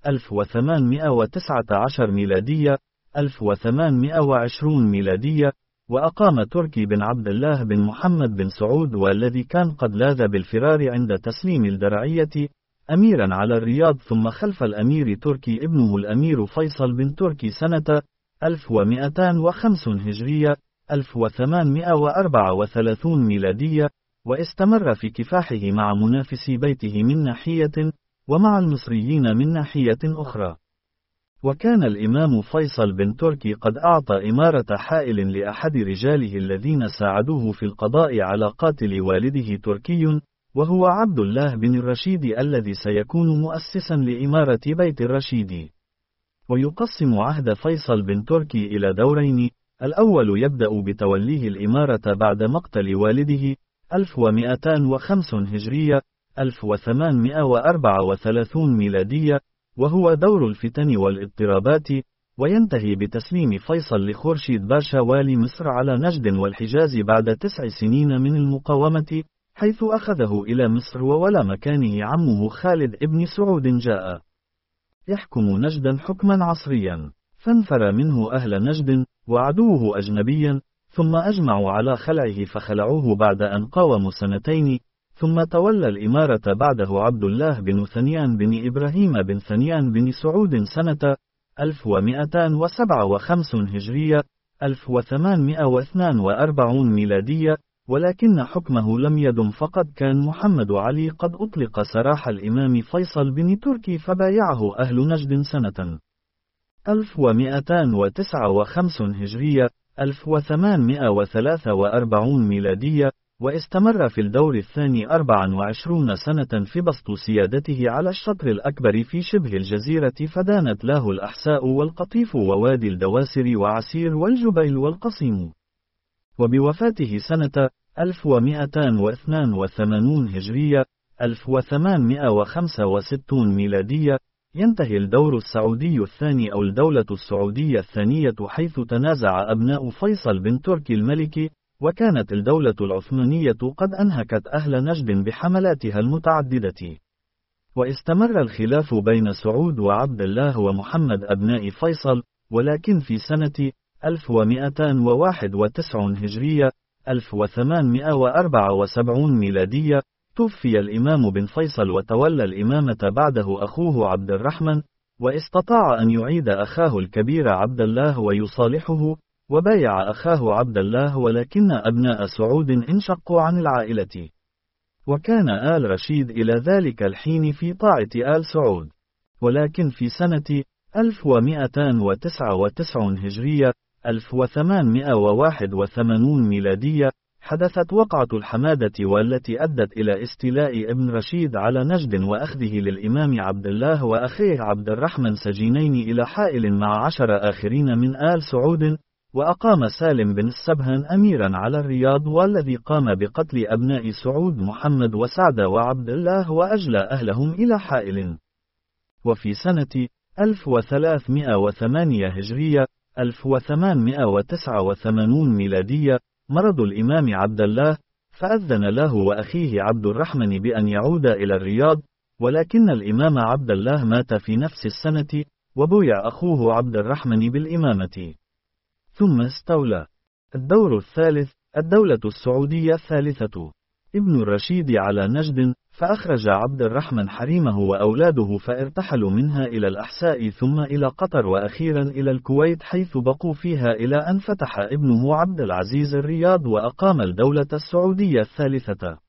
ألف وثمانمائة وتسعة عشر ميلادية ألف وثمانمائة وعشرين ميلادية، وأقام تركي بن عبد الله بن محمد بن سعود، والذي كان قد لاذ بالفرار عند تسليم الدرعية، أميرا على الرياض، ثم خلف الأمير تركي ابنه الأمير فيصل بن تركي سنة ألف ومئتين وخمسة هجرية ألف وثمانمائة وأربعة وثلاثين ميلادية، واستمر في كفاحه مع منافسي بيته من ناحية، ومع المصريين من ناحية أخرى. وكان الإمام فيصل بن تركي قد أعطى إمارة حائل لأحد رجاله الذين ساعدوه في القضاء على قاتل والده تركي، وهو عبد الله بن الرشيد، الذي سيكون مؤسسا لإمارة بيت الرشيد. ويقسم عهد فيصل بن تركي إلى دورين: الأول يبدأ بتوليه الإمارة بعد مقتل والده ألف ومئتين وخمسة هجرية ألف وثمانمائة وأربعة وثلاثين ميلادية، وهو دور الفتن والاضطرابات، وينتهي بتسليم فيصل لخورشيد باشا والي مصر على نجد والحجاز بعد تسع سنين من المقاومة، حيث أخذه إلى مصر وولى مكانه عمه خالد ابن سعود جاء يحكم نجدا حكما عصريا، فانفر منه أهل نجد وعدوه أجنبيا، ثم أجمعوا على خلعه فخلعوه بعد أن قاوموا سنتين، ثم تولى الإمارة بعده عبد الله بن ثنيان بن إبراهيم بن ثنيان بن سعود سنة ألف ومئتين وسبعة وخمسين هجرية ألف وثمانمائة واثنين وأربعين ميلادية، ولكن حكمه لم يدم، فقد كان محمد علي قد أطلق سراح الإمام فيصل بن تركي، فبايعه أهل نجد سنة ألف ومئتين وتسعة وخمسين هجرية ألف وثمانمائة وثلاثة وأربعين ميلادية، واستمر في الدور الثاني أربعا وعشرين سنة في بسط سيادته على الشطر الأكبر في شبه الجزيرة، فدانت له الأحساء والقطيف ووادي الدواسر وعسير والجبيل والقصيم. وبوفاته سنة ألف ومئتين واثنين وثمانين هجرية ألف وثمانمائة وخمسة وستين ميلادية، ينتهي الدور السعودي الثاني أو الدولة السعودية الثانية، حيث تنازع أبناء فيصل بن تركي الملك، وكانت الدولة العثمانية قد أنهكت أهل نجد بحملاتها المتعددة. واستمر الخلاف بين سعود وعبد الله ومحمد أبناء فيصل، ولكن في سنة ألف ومئتين وواحد وتسعين هجرية ألف وثمانمائة وأربعة وسبعين ميلادية توفي الإمام بن فيصل، وتولى الإمامة بعده أخوه عبد الرحمن، واستطاع أن يعيد أخاه الكبير عبد الله ويصالحه، وبايع أخاه عبد الله، ولكن أبناء سعود انشقوا عن العائلة، وكان آل رشيد إلى ذلك الحين في طاعة آل سعود. ولكن في سنة ألف ومئتين وتسعة وتسعين هجرية ألف وثمانمائة وواحد وثمانين ميلادية حدثت وقعة الحمادة، والتي أدت إلى استيلاء ابن رشيد على نجد وأخذه للإمام عبد الله وأخيه عبد الرحمن سجينين إلى حائل مع عشر آخرين من آل سعود، وأقام سالم بن السبهان أميرا على الرياض، والذي قام بقتل أبناء سعود محمد وسعد وعبد الله وأجلى أهلهم إلى حائل. وفي سنة ألف وثلاثمائة وثمانية هجرية ألف وثمانمائة وتسعة وثمانين ميلادية مرض الإمام عبد الله، فأذن له وأخيه عبد الرحمن بأن يعود إلى الرياض، ولكن الإمام عبد الله مات في نفس السنة، وبويع أخوه عبد الرحمن بالإمامة. ثم استولى. الدور الثالث، الدولة السعودية الثالثة، ابن الرشيد على نجد، فأخرج عبد الرحمن حريمه وأولاده فارتحلوا منها إلى الأحساء ثم إلى قطر وأخيرا إلى الكويت، حيث بقوا فيها إلى أن فتح ابنه عبد العزيز الرياض وأقام الدولة السعودية الثالثة.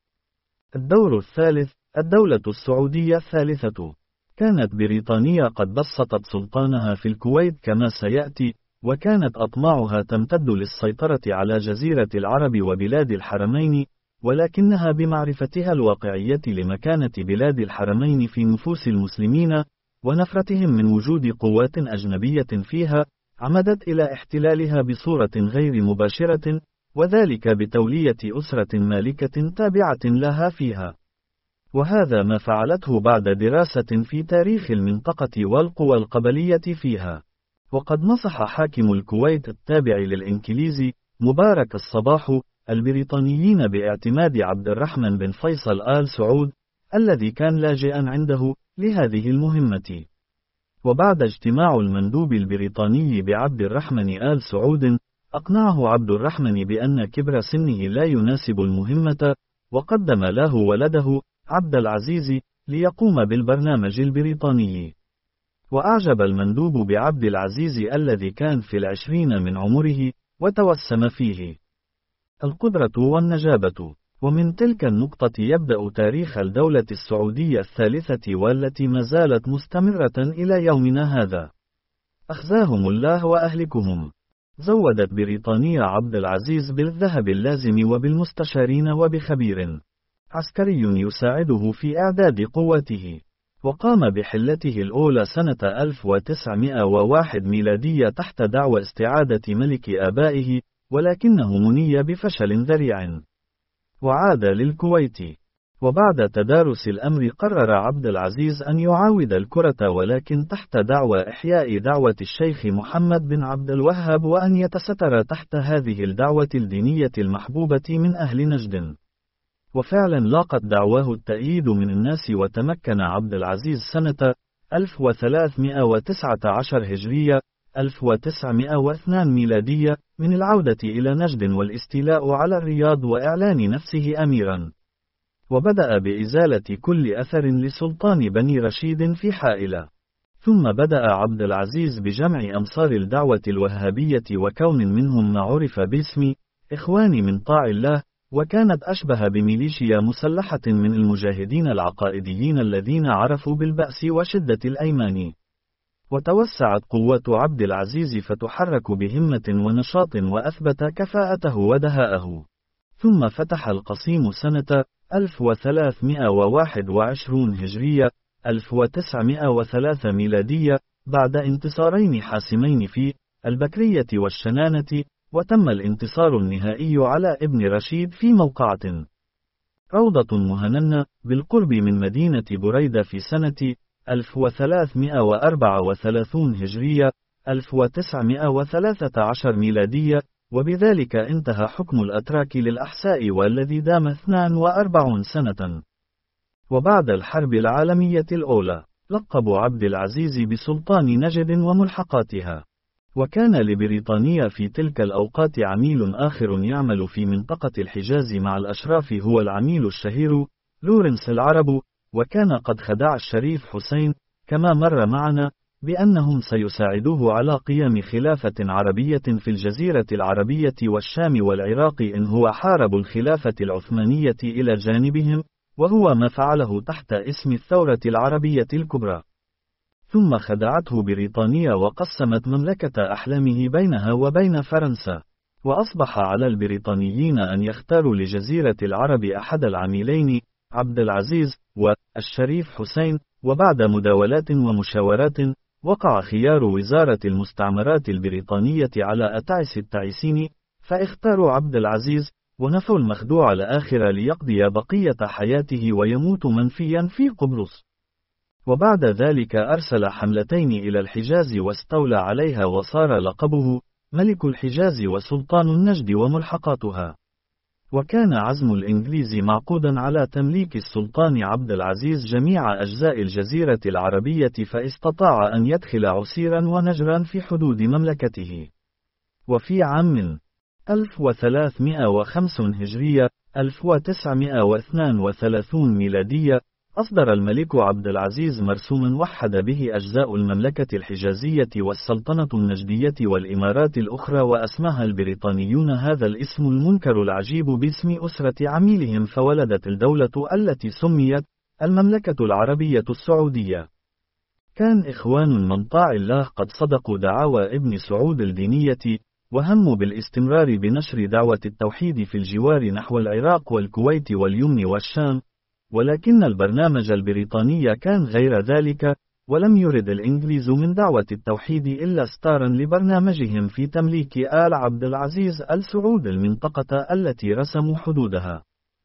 الدور الثالث، الدولة السعودية الثالثة، كانت بريطانيا قد بسطت سلطانها في الكويت كما سيأتي، وكانت أطماعها تمتد للسيطرة على جزيرة العرب وبلاد الحرمين، ولكنها بمعرفتها الواقعية لمكانة بلاد الحرمين في نفوس المسلمين ونفرتهم من وجود قوات أجنبية فيها، عمدت إلى احتلالها بصورة غير مباشرة، وذلك بتولية أسرة مالكة تابعة لها فيها. وهذا ما فعلته بعد دراسة في تاريخ المنطقة والقوى القبلية فيها. وقد نصح حاكم الكويت التابع للإنكليزي مبارك الصباح البريطانيين باعتماد عبد الرحمن بن فيصل آل سعود الذي كان لاجئا عنده لهذه المهمة. وبعد اجتماع المندوب البريطاني بعبد الرحمن آل سعود، أقنعه عبد الرحمن بأن كبر سنه لا يناسب المهمة، وقدم له ولده عبد العزيز ليقوم بالبرنامج البريطاني. وأعجب المندوب بعبد العزيز الذي كان في العشرين من عمره، وتوسم فيه القدرة والنجابة. ومن تلك النقطة يبدأ تاريخ الدولة السعودية الثالثة والتي ما زالت مستمرة إلى يومنا هذا. أخزاهم الله وأهلكهم. زودت بريطانيا عبد العزيز بالذهب اللازم وبالمستشارين وبخبير عسكري يساعده في إعداد قواته. وقام بحلته الأولى سنة ألف وتسعمائة وواحد ميلادية تحت دعوى استعادة ملك آبائه، ولكنه مني بفشل ذريع، وعاد للكويت. وبعد تدارس الأمر قرر عبد العزيز أن يعاود الكرة، ولكن تحت دعوى إحياء دعوة الشيخ محمد بن عبد الوهاب، وأن يتستر تحت هذه الدعوة الدينية المحبوبة من أهل نجد. وفعلا لاقت دعواه التأييد من الناس، وتمكن عبد العزيز سنة ألف وثلاثمائة وتسعة عشر هجرية ألف وتسعمائة واثنين ميلادية من العودة إلى نجد والاستيلاء على الرياض وإعلان نفسه أميرا. وبدأ بإزالة كل أثر لسلطان بني رشيد في حائلة. ثم بدأ عبد العزيز بجمع أنصار الدعوة الوهابية، وكون منهم ما عرف باسم إخوان من طاع الله، وكانت أشبه بميليشيا مسلحة من المجاهدين العقائديين الذين عرفوا بالبأس وشدة الأيمان. وتوسعت قوة عبد العزيز فتحرك بهمة ونشاط، وأثبت كفاءته ودهاءه. ثم فتح القصيم سنة ألف وثلاثمائة وواحد وعشرين هجرية ألف وتسعمائة وثلاثة ميلادية بعد انتصارين حاسمين في البكرية والشنانة، وتم الانتصار النهائي على ابن رشيد في موقعة روضة مهننة بالقرب من مدينة بريدة في سنة ألف وثلاثمائة وأربعة وثلاثين هجرية ألف وتسعمائة وثلاثة عشر ميلادية، وبذلك انتهى حكم الأتراك للأحساء والذي دام اثنين وأربعين سنة. وبعد الحرب العالمية الأولى لقب عبد العزيز بسلطان نجد وملحقاتها. وكان لبريطانيا في تلك الأوقات عميل آخر يعمل في منطقة الحجاز مع الأشراف، هو العميل الشهير لورنس العرب. وكان قد خدع الشريف حسين كما مر معنا بأنهم سيساعدوه على قيام خلافة عربية في الجزيرة العربية والشام والعراق إن هو حارب الخلافة العثمانية إلى جانبهم، وهو ما فعله تحت اسم الثورة العربية الكبرى. ثم خدعته بريطانيا وقسمت مملكة أحلامه بينها وبين فرنسا. وأصبح على البريطانيين أن يختاروا لجزيرة العرب أحد العميلين، عبد العزيز والشريف حسين. وبعد مداولات ومشاورات وقع خيار وزارة المستعمرات البريطانية على أتعس التعيسين، فاختاروا عبد العزيز ونفوا المخدوع الآخر ليقضي بقية حياته ويموت منفيا في قبرص. وبعد ذلك أرسل حملتين إلى الحجاز واستولى عليها، وصار لقبه ملك الحجاز وسلطان النجد وملحقاتها. وكان عزم الإنجليز معقودا على تمليك السلطان عبد العزيز جميع أجزاء الجزيرة العربية، فاستطاع أن يدخل عسيرا ونجرا في حدود مملكته. وفي عام ألف وثلاثمائة وخمسة هجرية ألف وتسعمائة واثنين وثلاثين ميلادية أصدر الملك عبد العزيز مرسوما وحد به أجزاء المملكة الحجازية والسلطنة النجدية والإمارات الأخرى، وأسماها البريطانيون هذا الاسم المنكر العجيب باسم أسرة عميلهم، فولدت الدولة التي سميت المملكة العربية السعودية. كان إخوان من طاع الله قد صدقوا دعاوى ابن سعود الدينية، وهموا بالاستمرار بنشر دعوة التوحيد في الجوار نحو العراق والكويت واليمن والشام، ولكن البرنامج البريطاني كان غير ذلك، ولم يرد الإنجليز من دعوة التوحيد إلا استارا لبرنامجهم في تمليك آل عبد العزيز آل سعود المنطقة التي رسموا حدودها.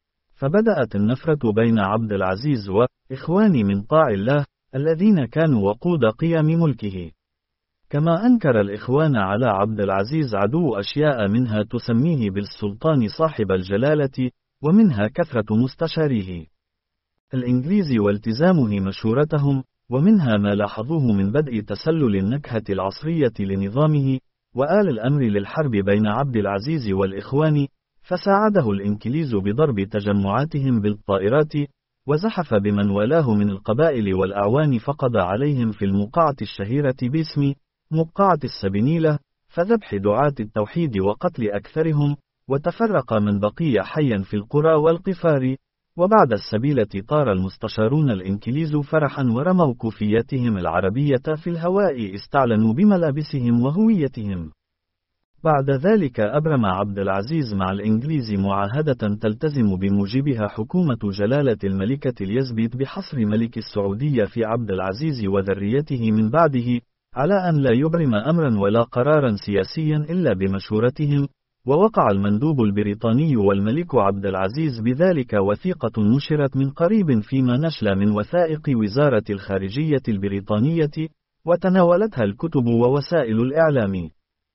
فبدأت النفرة بين عبد العزيز وإخوان من طاع الله الذين كانوا وقود قيام ملكه. كما أنكر الإخوان على عبد العزيز عدو أشياء منها تسميه بالسلطان صاحب الجلالة، ومنها كثرة مستشاريه الإنجليز والتزامه مشورتهم، ومنها ما لاحظوه من بدء تسلل النكهة العصرية لنظامه، وآل الأمر للحرب بين عبد العزيز والإخوان، فساعده الإنكليز بضرب تجمعاتهم بالطائرات، وزحف بمن والاه من القبائل والأعوان فقضى عليهم في الموقعة الشهيرة باسم موقعة السبنيلة، فذبح دعاة التوحيد وقتل أكثرهم، وتفرق من بقي حيا في القرى والقفار. وبعد السبيلة طار المستشارون الإنكليز فرحا ورموا كوفياتهم العربية في الهواء، استعلنوا بملابسهم وهويتهم. بعد ذلك أبرم عبد العزيز مع الإنجليز معاهدة تلتزم بموجبها حكومة جلالة الملكة اليزبيت بحصر ملك السعودية في عبد العزيز وذريته من بعده، على أن لا يبرم أمرا ولا قرارا سياسيا إلا بمشورتهم. ووقع المندوب البريطاني والملك عبد العزيز بذلك وثيقة نشرت من قريب فيما نشل من وثائق وزارة الخارجية البريطانية، وتناولتها الكتب ووسائل الإعلام.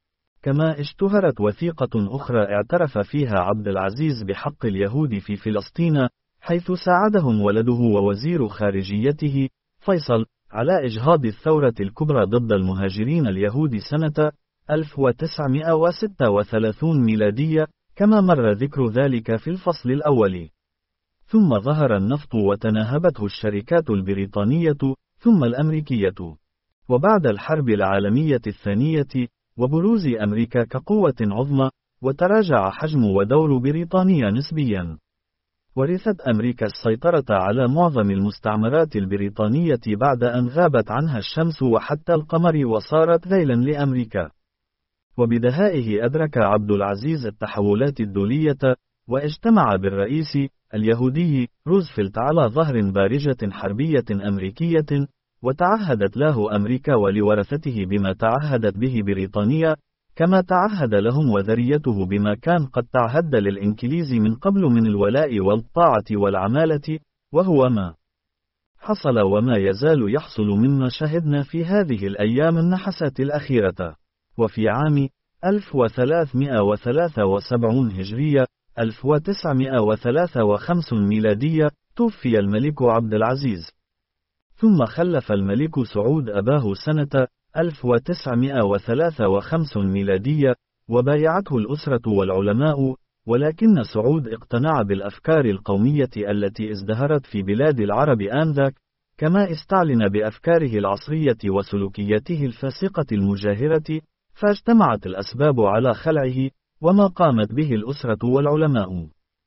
كما اشتهرت وثيقة أخرى اعترف فيها عبد العزيز بحق اليهود في فلسطين، حيث ساعدهم ولده ووزير خارجيته فيصل على إجهاض الثورة الكبرى ضد المهاجرين اليهود سنة ألف وتسعمائة وستة وثلاثين ميلادية، كما مر ذكر ذلك في الفصل الأول. ثم ظهر النفط وتناهبته الشركات البريطانية ثم الأمريكية. وبعد الحرب العالمية الثانية وبروز أمريكا كقوة عظمى، وتراجع حجم ودور بريطانيا نسبيا. ورثت أمريكا السيطرة على معظم المستعمرات البريطانية بعد أن غابت عنها الشمس وحتى القمر وصارت ذيلا لأمريكا. وبدهائه أدرك عبد العزيز التحولات الدولية، واجتمع بالرئيس اليهودي روزفلت على ظهر بارجة حربية أمريكية، وتعهدت له أمريكا ولورثته بما تعهدت به بريطانيا، كما تعهد لهم وذريته بما كان قد تعهد للإنكليز من قبل من الولاء والطاعة والعمالة، وهو ما حصل وما يزال يحصل مما شهدنا في هذه الأيام النحسات الأخيرة. وفي عام ألف وثلاثمائة وثلاثة وسبعين هجرية ألف وتسعمائة وثلاثة وخمسين ميلادية توفي الملك عبد العزيز، ثم خلف الملك سعود أباه سنة ألف وتسعمائة وثلاثة وخمسين ميلادية، وبايعته الأسرة والعلماء، ولكن سعود اقتنع بالأفكار القومية التي ازدهرت في بلاد العرب آنذاك، كما استعلن بأفكاره العصرية وسلوكياته الفاسقة المجاهرة، فاجتمعت الأسباب على خلعه، وما قامت به الأسرة والعلماء.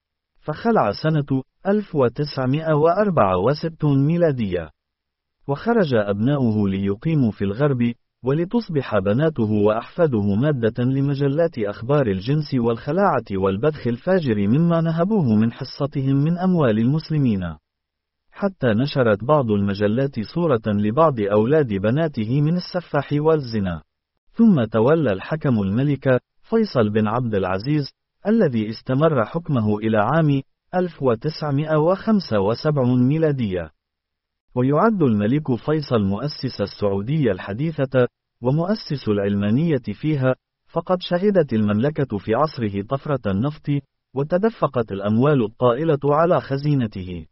فخلع سنة ألف وتسعمائة وأربعة وستين ميلادية، وخرج أبناؤه ليقيموا في الغرب، ولتصبح بناته وأحفاده مادة لمجلات أخبار الجنس والخلاعة والبذخ الفاجر مما نهبوه من حصتهم من أموال المسلمين، حتى نشرت بعض المجلات صورة لبعض أولاد بناته من السفاح والزنا. ثم تولى الحكم الملك فيصل بن عبد العزيز، الذي استمر حكمه إلى عام ألف وتسعمائة وخمسة وسبعين ميلادية. ويعد الملك فيصل مؤسس السعودية الحديثة، ومؤسس العلمانية فيها، فقد شهدت المملكة في عصره طفرة النفط، وتدفقت الأموال الطائلة على خزينته.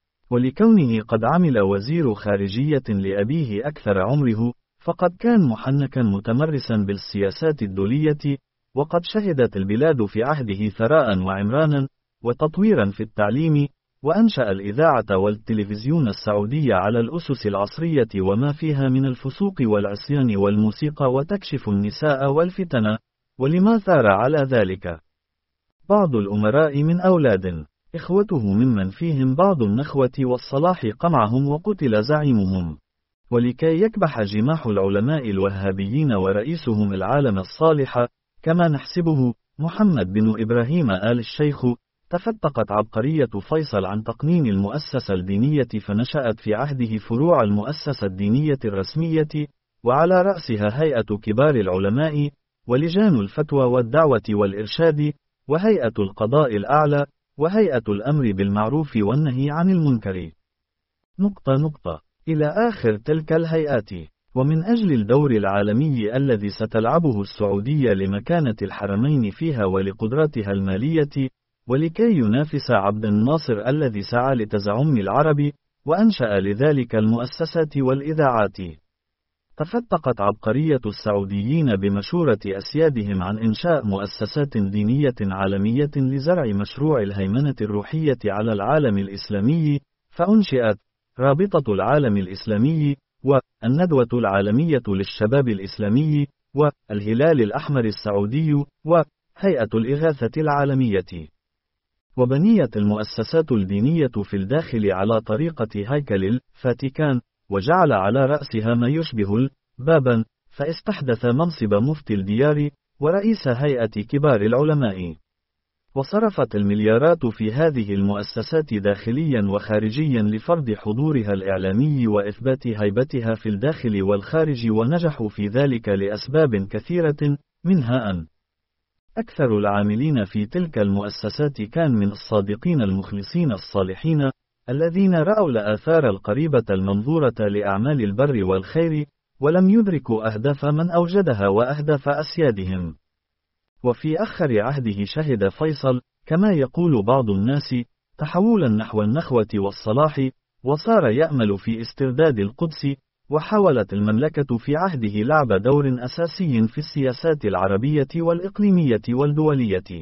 ولكونه قد عمل وزير خارجية لأبيه أكثر عمره، فقد كان محنكا متمرسا بالسياسات الدولية، وقد شهدت البلاد في عهده ثراء وعمرانا، وتطويرا في التعليم، وأنشأ الإذاعة والتلفزيون السعودية على الأسس العصرية وما فيها من الفسوق والعصيان والموسيقى وتكشف النساء والفتن. ولما ثار على ذلك بعض الأمراء من أولاد إخوته ممن فيهم بعض النخوة والصلاح قمعهم وقتل زعيمهم. ولكي يكبح جماح العلماء الوهابيين ورئيسهم العالم الصالح كما نحسبه محمد بن إبراهيم آل الشيخ، تفتقت عبقرية فيصل عن تقنين المؤسسة الدينية، فنشأت في عهده فروع المؤسسة الدينية الرسمية، وعلى رأسها هيئة كبار العلماء، ولجان الفتوى والدعوة والإرشاد، وهيئة القضاء الأعلى، وهيئة الأمر بالمعروف والنهي عن المنكر. نقطة نقطة إلى آخر تلك الهيئات. ومن أجل الدور العالمي الذي ستلعبه السعودية لمكانة الحرمين فيها ولقدرتها المالية، ولكي ينافس عبد الناصر الذي سعى لتزعم العرب، وأنشأ لذلك المؤسسات والإذاعات. تفتقت عبقرية السعوديين بمشورة أسيادهم عن إنشاء مؤسسات دينية عالمية لزرع مشروع الهيمنة الروحية على العالم الإسلامي، فأنشئت رابطة العالم الإسلامي، والندوة العالمية للشباب الإسلامي، والهلال الأحمر السعودي، وهيئة الإغاثة العالمية. وبنيت المؤسسات الدينية في الداخل على طريقة هيكل الفاتيكان، وجعل على رأسها ما يشبه البابا، فاستحدث منصب مفتي الديار ورئيس هيئة كبار العلماء. وصرفت المليارات في هذه المؤسسات داخليا وخارجيا لفرض حضورها الإعلامي وإثبات هيبتها في الداخل والخارج، ونجحوا في ذلك لأسباب كثيرة، منها أن أكثر العاملين في تلك المؤسسات كان من الصادقين المخلصين الصالحين، الذين رأوا الآثار القريبة المنظورة لأعمال البر والخير، ولم يدركوا أهداف من أوجدها وأهداف أسيادهم. وفي آخر عهده شهد فيصل، كما يقول بعض الناس، تحولا نحو النخوة والصلاح، وصار يأمل في استرداد القدس، وحاولت المملكة في عهده لعب دور أساسي في السياسات العربية والإقليمية والدولية.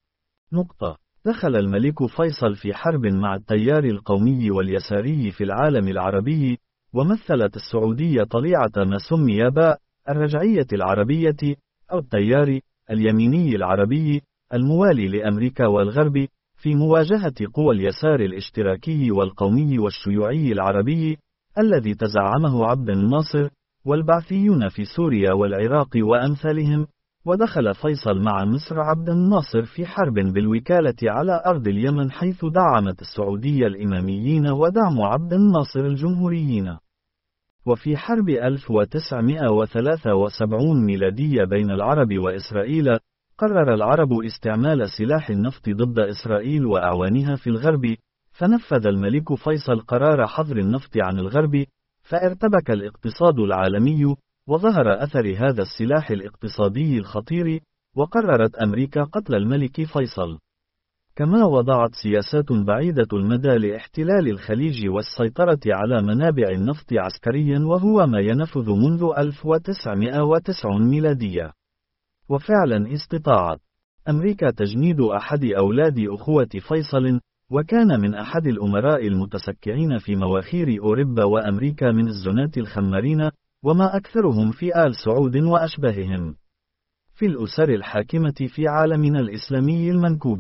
نقطة. دخل الملك فيصل في حرب مع التيار القومي واليساري في العالم العربي، ومثلت السعودية طليعة ما سمي باء الرجعية العربية، أو التيار اليميني العربي الموالي لأمريكا والغرب، في مواجهة قوى اليسار الاشتراكي والقومي والشيوعي العربي الذي تزعمه عبد الناصر والبعثيون في سوريا والعراق وأمثالهم. ودخل فيصل مع مصر عبد الناصر في حرب بالوكالة على أرض اليمن، حيث دعمت السعودية الإماميين ودعم عبد الناصر الجمهوريين. وفي حرب ألف وتسعمائة وثلاثة وسبعين ميلادية بين العرب وإسرائيل، قرر العرب استعمال سلاح النفط ضد إسرائيل وأعوانها في الغرب، فنفذ الملك فيصل قرار حظر النفط عن الغرب، فارتبك الاقتصاد العالمي، وظهر أثر هذا السلاح الاقتصادي الخطير، وقررت أمريكا قتل الملك فيصل. كما وضعت سياسات بعيدة المدى لاحتلال الخليج والسيطرة على منابع النفط عسكريا، وهو ما ينفذ منذ ألف وتسعمائة وتسعين ميلادية. وفعلا استطاعت أمريكا تجنيد أحد أولاد أخوة فيصل، وكان من أحد الأمراء المتسكعين في مواخير أوروبا وأمريكا من الزنات الخمارين، وما أكثرهم في آل سعود وأشباههم، في الأسر الحاكمة في عالمنا الإسلامي المنكوب.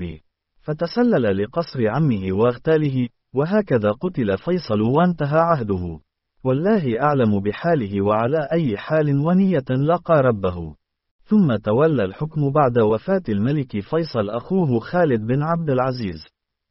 فتسلل لقصر عمه واغتاله، وهكذا قتل فيصل وانتهى عهده. والله أعلم بحاله وعلى أي حال ونية لقى ربه. ثم تولى الحكم بعد وفاة الملك فيصل أخوه خالد بن عبد العزيز،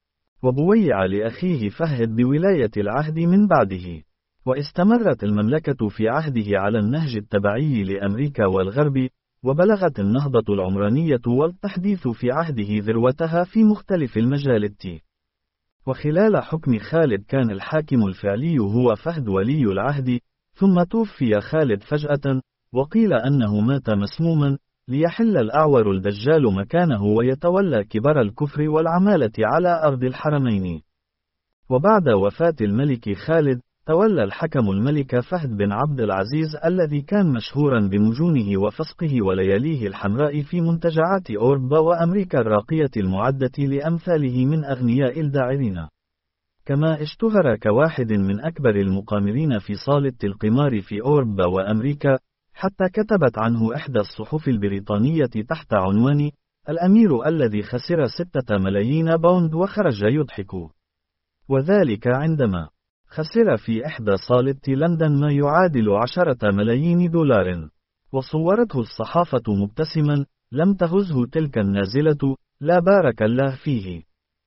وبويع لأخيه فهد بولاية العهد من بعده. واستمرت المملكة في عهده على النهج التبعي لأمريكا والغرب، وبلغت النهضة العمرانية والتحديث في عهده ذروتها في مختلف المجالات. وخلال حكم خالد كان الحاكم الفعلي هو فهد ولي العهد، ثم توفي خالد فجأة، وقيل أنه مات مسموما، ليحل الأعور الدجال مكانه ويتولى كبر الكفر والعمالة على أرض الحرمين. وبعد وفاة الملك خالد، تولى الحكم الملك فهد بن عبد العزيز، الذي كان مشهورا بمجونه وفسقه ولياليه الحمراء في منتجعات أوروبا وأمريكا الراقية المعدة لأمثاله من أغنياء الداعرين. كما اشتهر كواحد من أكبر المقامرين في صالة القمار في أوروبا وأمريكا، حتى كتبت عنه إحدى الصحف البريطانية تحت عنوان الأمير الذي خسر ستة ملايين باوند وخرج يضحك، وذلك عندما خسر في إحدى صالات لندن ما يعادل عشرة ملايين دولار. وصورته الصحافة مبتسما، لم تهزه تلك النازلة، لا بارك الله فيه.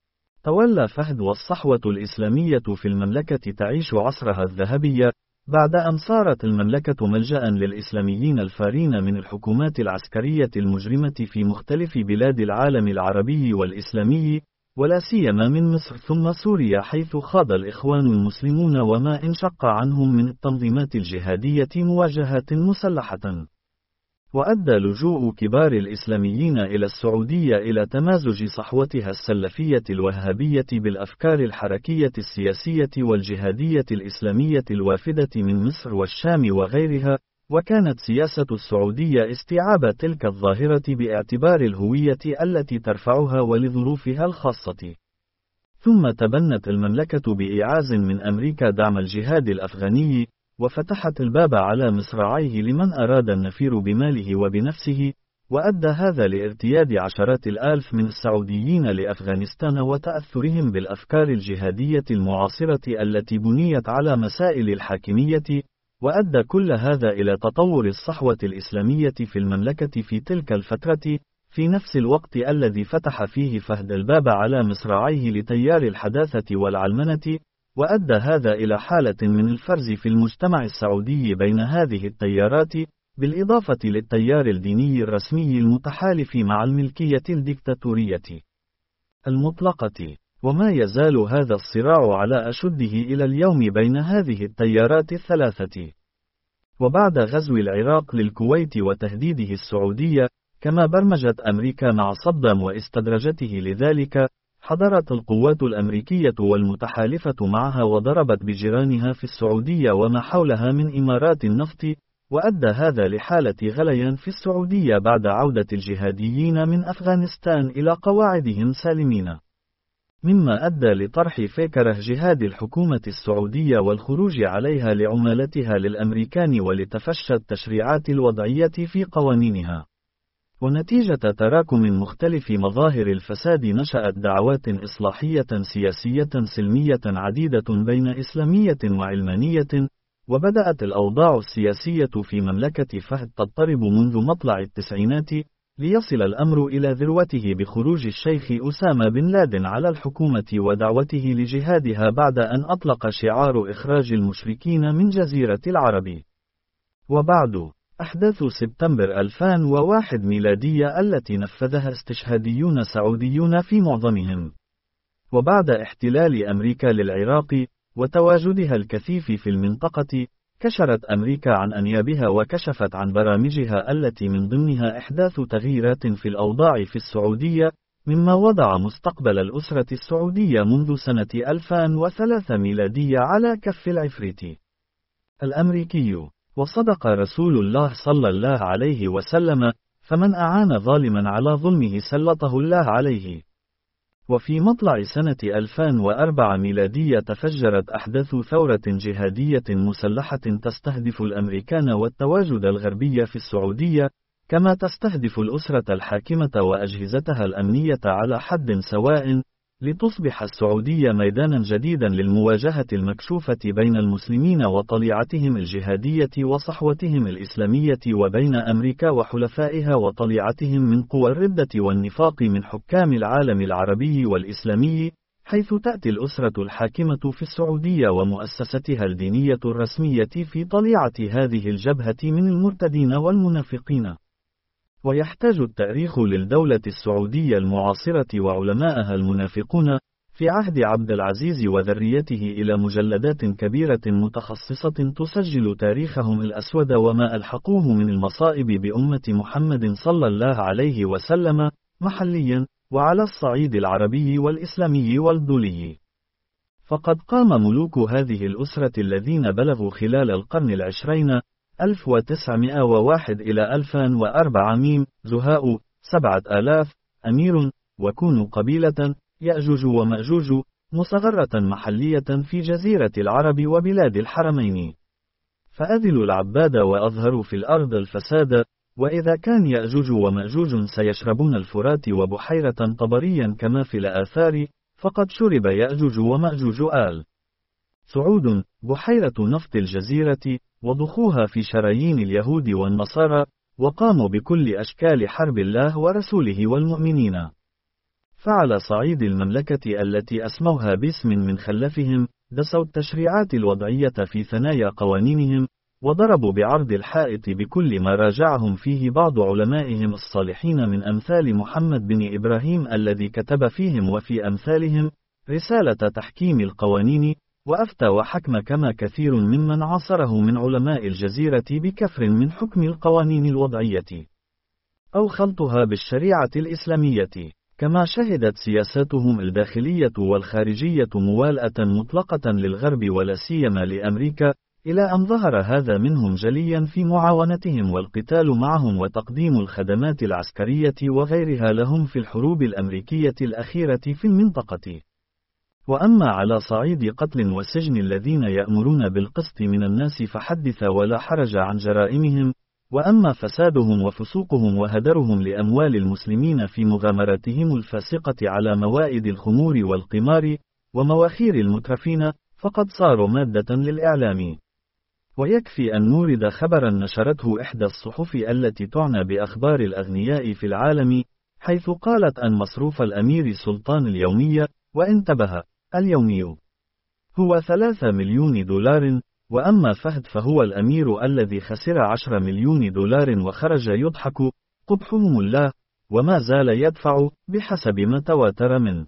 تولى فهد والصحوة الإسلامية في المملكة تعيش عصرها الذهبي، بعد أن صارت المملكة ملجأ للإسلاميين الفارين من الحكومات العسكرية المجرمة في مختلف بلاد العالم العربي والإسلامي، ولا سيما من مصر ثم سوريا، حيث خاض الإخوان المسلمون وما انشق عنهم من التنظيمات الجهادية مواجهات مسلحة. وأدى لجوء كبار الإسلاميين إلى السعودية إلى تمازج صحوتها السلفية الوهابية بالأفكار الحركية السياسية والجهادية الإسلامية الوافدة من مصر والشام وغيرها، وكانت سياسة السعودية استيعاب تلك الظاهرة باعتبار الهوية التي ترفعها ولظروفها الخاصة. ثم تبنت المملكة بإعاز من أمريكا دعم الجهاد الأفغاني، وفتحت الباب على مصراعيه لمن أراد النفير بماله وبنفسه، وأدى هذا لارتياد عشرات الآلاف من السعوديين لأفغانستان وتأثرهم بالأفكار الجهادية المعاصرة التي بنيت على مسائل الحاكمية، وأدى كل هذا إلى تطور الصحوة الإسلامية في المملكة في تلك الفترة، في نفس الوقت الذي فتح فيه فهد الباب على مصراعيه لتيار الحداثة والعلمنة، وأدى هذا إلى حالة من الفرز في المجتمع السعودي بين هذه التيارات، بالإضافة للتيار الديني الرسمي المتحالف مع الملكية الديكتاتورية المطلقة. وما يزال هذا الصراع على أشده إلى اليوم بين هذه التيارات الثلاثة. وبعد غزو العراق للكويت وتهديده السعودية، كما برمجت أمريكا مع صدام واستدرجته لذلك، حضرت القوات الأمريكية والمتحالفة معها وضربت بجيرانها في السعودية وما حولها من إمارات النفط، وأدى هذا لحالة غليان في السعودية بعد عودة الجهاديين من أفغانستان إلى قواعدهم سالمين، مما أدى لطرح فكرة جهاد الحكومة السعودية والخروج عليها لعمالتها للأمريكان ولتفشى التشريعات الوضعية في قوانينها. ونتيجة تراكم مختلف مظاهر الفساد نشأت دعوات إصلاحية سياسية سلمية عديدة بين إسلامية وعلمانية، وبدأت الأوضاع السياسية في مملكة فهد تضطرب منذ مطلع التسعينات، ليصل الأمر إلى ذروته بخروج الشيخ أسامة بن لادن على الحكومة ودعوته لجهادها بعد أن أطلق شعار إخراج المشركين من جزيرة العرب. وبعد أحداث سبتمبر ألفين وواحد ميلادية التي نفذها استشهاديون سعوديون في معظمهم، وبعد احتلال أمريكا للعراق وتواجدها الكثيف في المنطقة، كشرت أمريكا عن أنيابها وكشفت عن برامجها التي من ضمنها إحداث تغييرات في الأوضاع في السعودية، مما وضع مستقبل الأسرة السعودية منذ سنة ألفين وثلاثة ميلادية على كف العفريت الأمريكي. وصدق رسول الله صلى الله عليه وسلم: فمن أعان ظالما على ظلمه سلطه الله عليه. وفي مطلع سنة ألفين وأربعة ميلادية تفجرت أحداث ثورة جهادية مسلحة تستهدف الأمريكان والتواجد الغربي في السعودية، كما تستهدف الأسرة الحاكمة وأجهزتها الأمنية على حد سواء، لتصبح السعودية ميدانا جديدا للمواجهة المكشوفة بين المسلمين وطليعتهم الجهادية وصحوتهم الإسلامية، وبين أمريكا وحلفائها وطليعتهم من قوى الردة والنفاق من حكام العالم العربي والإسلامي، حيث تأتي الأسرة الحاكمة في السعودية ومؤسستها الدينية الرسمية في طليعة هذه الجبهة من المرتدين والمنافقين. ويحتاج التاريخ للدولة السعودية المعاصرة وعلماءها المنافقون في عهد عبد العزيز وذريته إلى مجلدات كبيرة متخصصة تسجل تاريخهم الأسود وما ألحقوه من المصائب بأمة محمد صلى الله عليه وسلم، محليا وعلى الصعيد العربي والإسلامي والدولي. فقد قام ملوك هذه الأسرة الذين بلغوا خلال القرن العشرين ألف وتسعمائة وواحد إلى ألفين وأربعة ميم زهاء سبعة آلاف أمير، وكونوا قبيلة يأجوج ومأجوج مصغرة محلية في جزيرة العرب وبلاد الحرمين، فأذلوا العباد وأظهروا في الأرض الفساد. وإذا كان يأجوج ومأجوج سيشربون الفرات وبحيرة طبريا كما في الآثار، فقد شرب يأجوج ومأجوج آل سعود بحيرة نفط الجزيرة، وضخوها في شرايين اليهود والنصارى، وقاموا بكل أشكال حرب الله ورسوله والمؤمنين. فعلى صعيد المملكة التي أسموها باسم من خلفهم، دسوا التشريعات الوضعية في ثنايا قوانينهم، وضربوا بعرض الحائط بكل ما راجعهم فيه بعض علمائهم الصالحين من أمثال محمد بن إبراهيم الذي كتب فيهم وفي أمثالهم رسالة تحكيم القوانين، وأفتى وحكم كما كثير ممن عاصره من علماء الجزيرة بكفر من حكم القوانين الوضعية أو خلطها بالشريعة الإسلامية. كما شهدت سياساتهم الداخلية والخارجية موالأة مطلقة للغرب ولا سيما لأمريكا، إلى أن ظهر هذا منهم جليا في معاونتهم والقتال معهم وتقديم الخدمات العسكرية وغيرها لهم في الحروب الأمريكية الأخيرة في المنطقة. وأما على صعيد قتل وسجن الذين يأمرون بالقسط من الناس فحدث ولا حرج عن جرائمهم، وأما فسادهم وفسوقهم وهدرهم لأموال المسلمين في مغامراتهم الفاسقة على موائد الخمور والقمار ومواخير المترفين، فقد صاروا مادة للإعلام. ويكفي أن نورد خبرا نشرته إحدى الصحف التي تعنى بأخبار الأغنياء في العالم، حيث قالت أن مصروف الأمير سلطان اليومي، وانتبه، اليومي هو ثلاثة مليون دولار، وأما فهد فهو الأمير الذي خسر عشرة مليون دولار وخرج يضحك قبحهم الله، وما زال يدفع بحسب ما تواتر من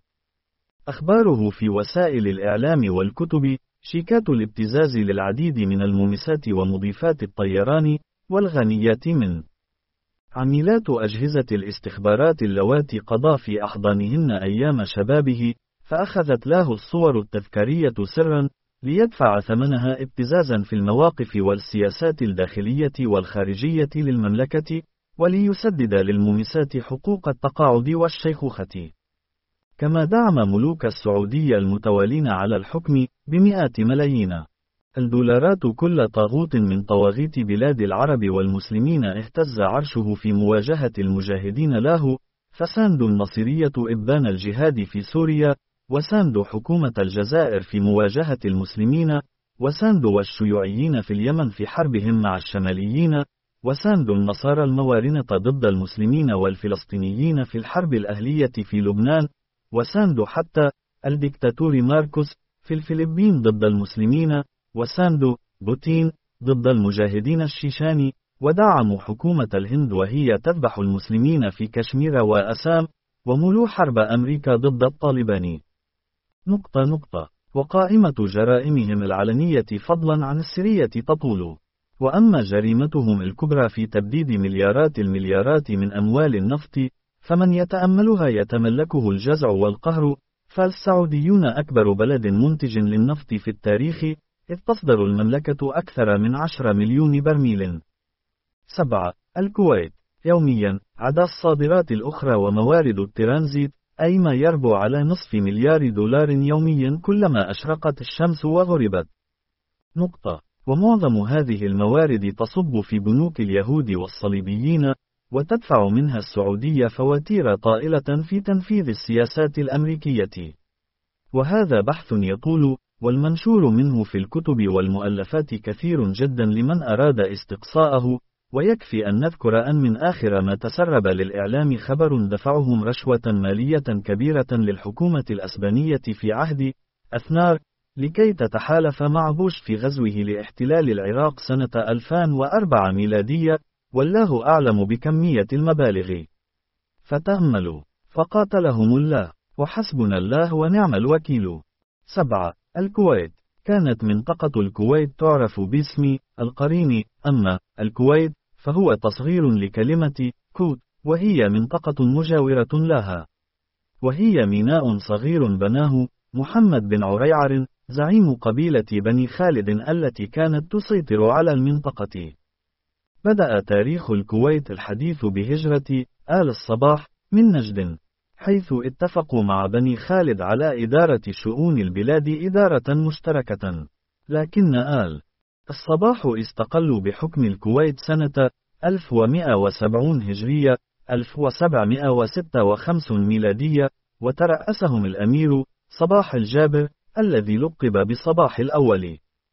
أخباره في وسائل الإعلام والكتب شيكات الابتزاز للعديد من الممسات ومضيفات الطيران والغنيات من عميلات أجهزة الاستخبارات اللواتي قضى في أحضانهن أيام شبابه، فأخذت له الصور التذكارية سرا ليدفع ثمنها ابتزازا في المواقف والسياسات الداخلية والخارجية للمملكة، وليسدد للممسات حقوق التقاعد والشيخوخة. كما دعم ملوك السعودية المتوالين على الحكم بمئات ملايين الدولارات كل طاغوت من طواغيت بلاد العرب والمسلمين اهتز عرشه في مواجهة المجاهدين له، فساند النصيرية إبان الجهاد في سوريا، وساند حكومة الجزائر في مواجهة المسلمين، وساند والشيوعيين في اليمن في حربهم مع الشماليين، وساند النصارى الموارنة ضد المسلمين والفلسطينيين في الحرب الأهلية في لبنان، وساند حتى الدكتاتور ماركوس في الفلبين ضد المسلمين، وساند بوتين ضد المجاهدين الشيشان، ودعموا حكومة الهند وهي تذبح المسلمين في كشمير وأسام، ومولوا حرب أمريكا ضد الطالبان. نقطة نقطة. وقائمة جرائمهم العلنية فضلا عن السرية تطول. وأما جريمتهم الكبرى في تبديد مليارات المليارات من أموال النفط، فمن يتأملها يتملكه الجزع والقهر، فالسعوديون أكبر بلد منتج للنفط في التاريخ، إذ تصدر المملكة أكثر من عشرة مليون برميل. سبعة. الكويت يوميا عدا الصادرات الأخرى وموارد الترانزيت، أي ما يربو على نصف مليار دولار يوميا كلما أشرقت الشمس وغربت. نقطة. ومعظم هذه الموارد تصب في بنوك اليهود والصليبيين، وتدفع منها السعودية فواتير طائلة في تنفيذ السياسات الأمريكية. وهذا بحث يطول، والمنشور منه في الكتب والمؤلفات كثير جدا لمن أراد استقصاءه، ويكفي أن نذكر أن من آخر ما تسرب للإعلام خبر دفعهم رشوة مالية كبيرة للحكومة الأسبانية في عهد أثنار، لكي تتحالف مع بوش في غزوه لاحتلال العراق سنة ألفين وأربعة ميلادية، والله أعلم بكمية المبالغ. فتأملوا، فقاتلهم الله، وحسبنا الله ونعم الوكيل. سبعة. الكويت كانت منطقة الكويت تعرف باسم القرين، أما الكويت فهو تصغير لكلمة كوت، وهي منطقة مجاورة لها، وهي ميناء صغير بناه محمد بن عريعر زعيم قبيلة بني خالد التي كانت تسيطر على المنطقة. بدأ تاريخ الكويت الحديث بهجرة آل الصباح من نجد، حيث اتفقوا مع بني خالد على إدارة شؤون البلاد إدارة مشتركة، لكن آل الصباح استقلوا بحكم الكويت سنة ألف ومئة وسبعين هجرية ألف وسبعمئة وستة وخمسين ميلادية، وترأسهم الأمير صباح الجابر الذي لقب بصباح الأول،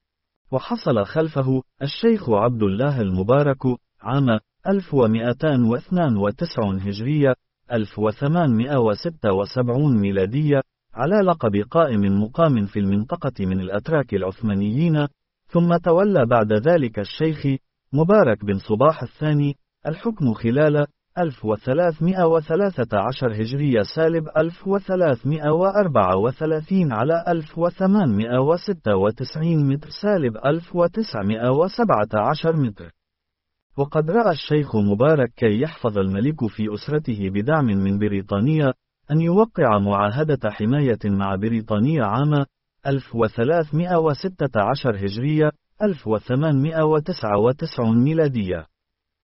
وحصل خلفه الشيخ عبد الله المبارك عام ألف ومئتين واثنين وتسعين هجرية ألف وثمانمئة وستة وسبعين ميلادية على لقب قائم مقام في المنطقة من الأتراك العثمانيين، ثم تولى بعد ذلك الشيخ مبارك بن صباح الثاني الحكم خلال ألف وثلاثمائة وثلاثة عشر هجرية سالب ألف وثلاثمائة وأربعة وثلاثين على ألف وثمانمائة وستة وتسعين متر سالب ألف وتسعمائة وسبعة عشر متر. وقد رأى الشيخ مبارك كي يحفظ الملك في أسرته بدعم من بريطانيا أن يوقع معاهدة حماية مع بريطانيا عام ألف وثلاثمائة وستة عشر هجرية ألف وثمانمائة وتسعة وتسعين ميلادية.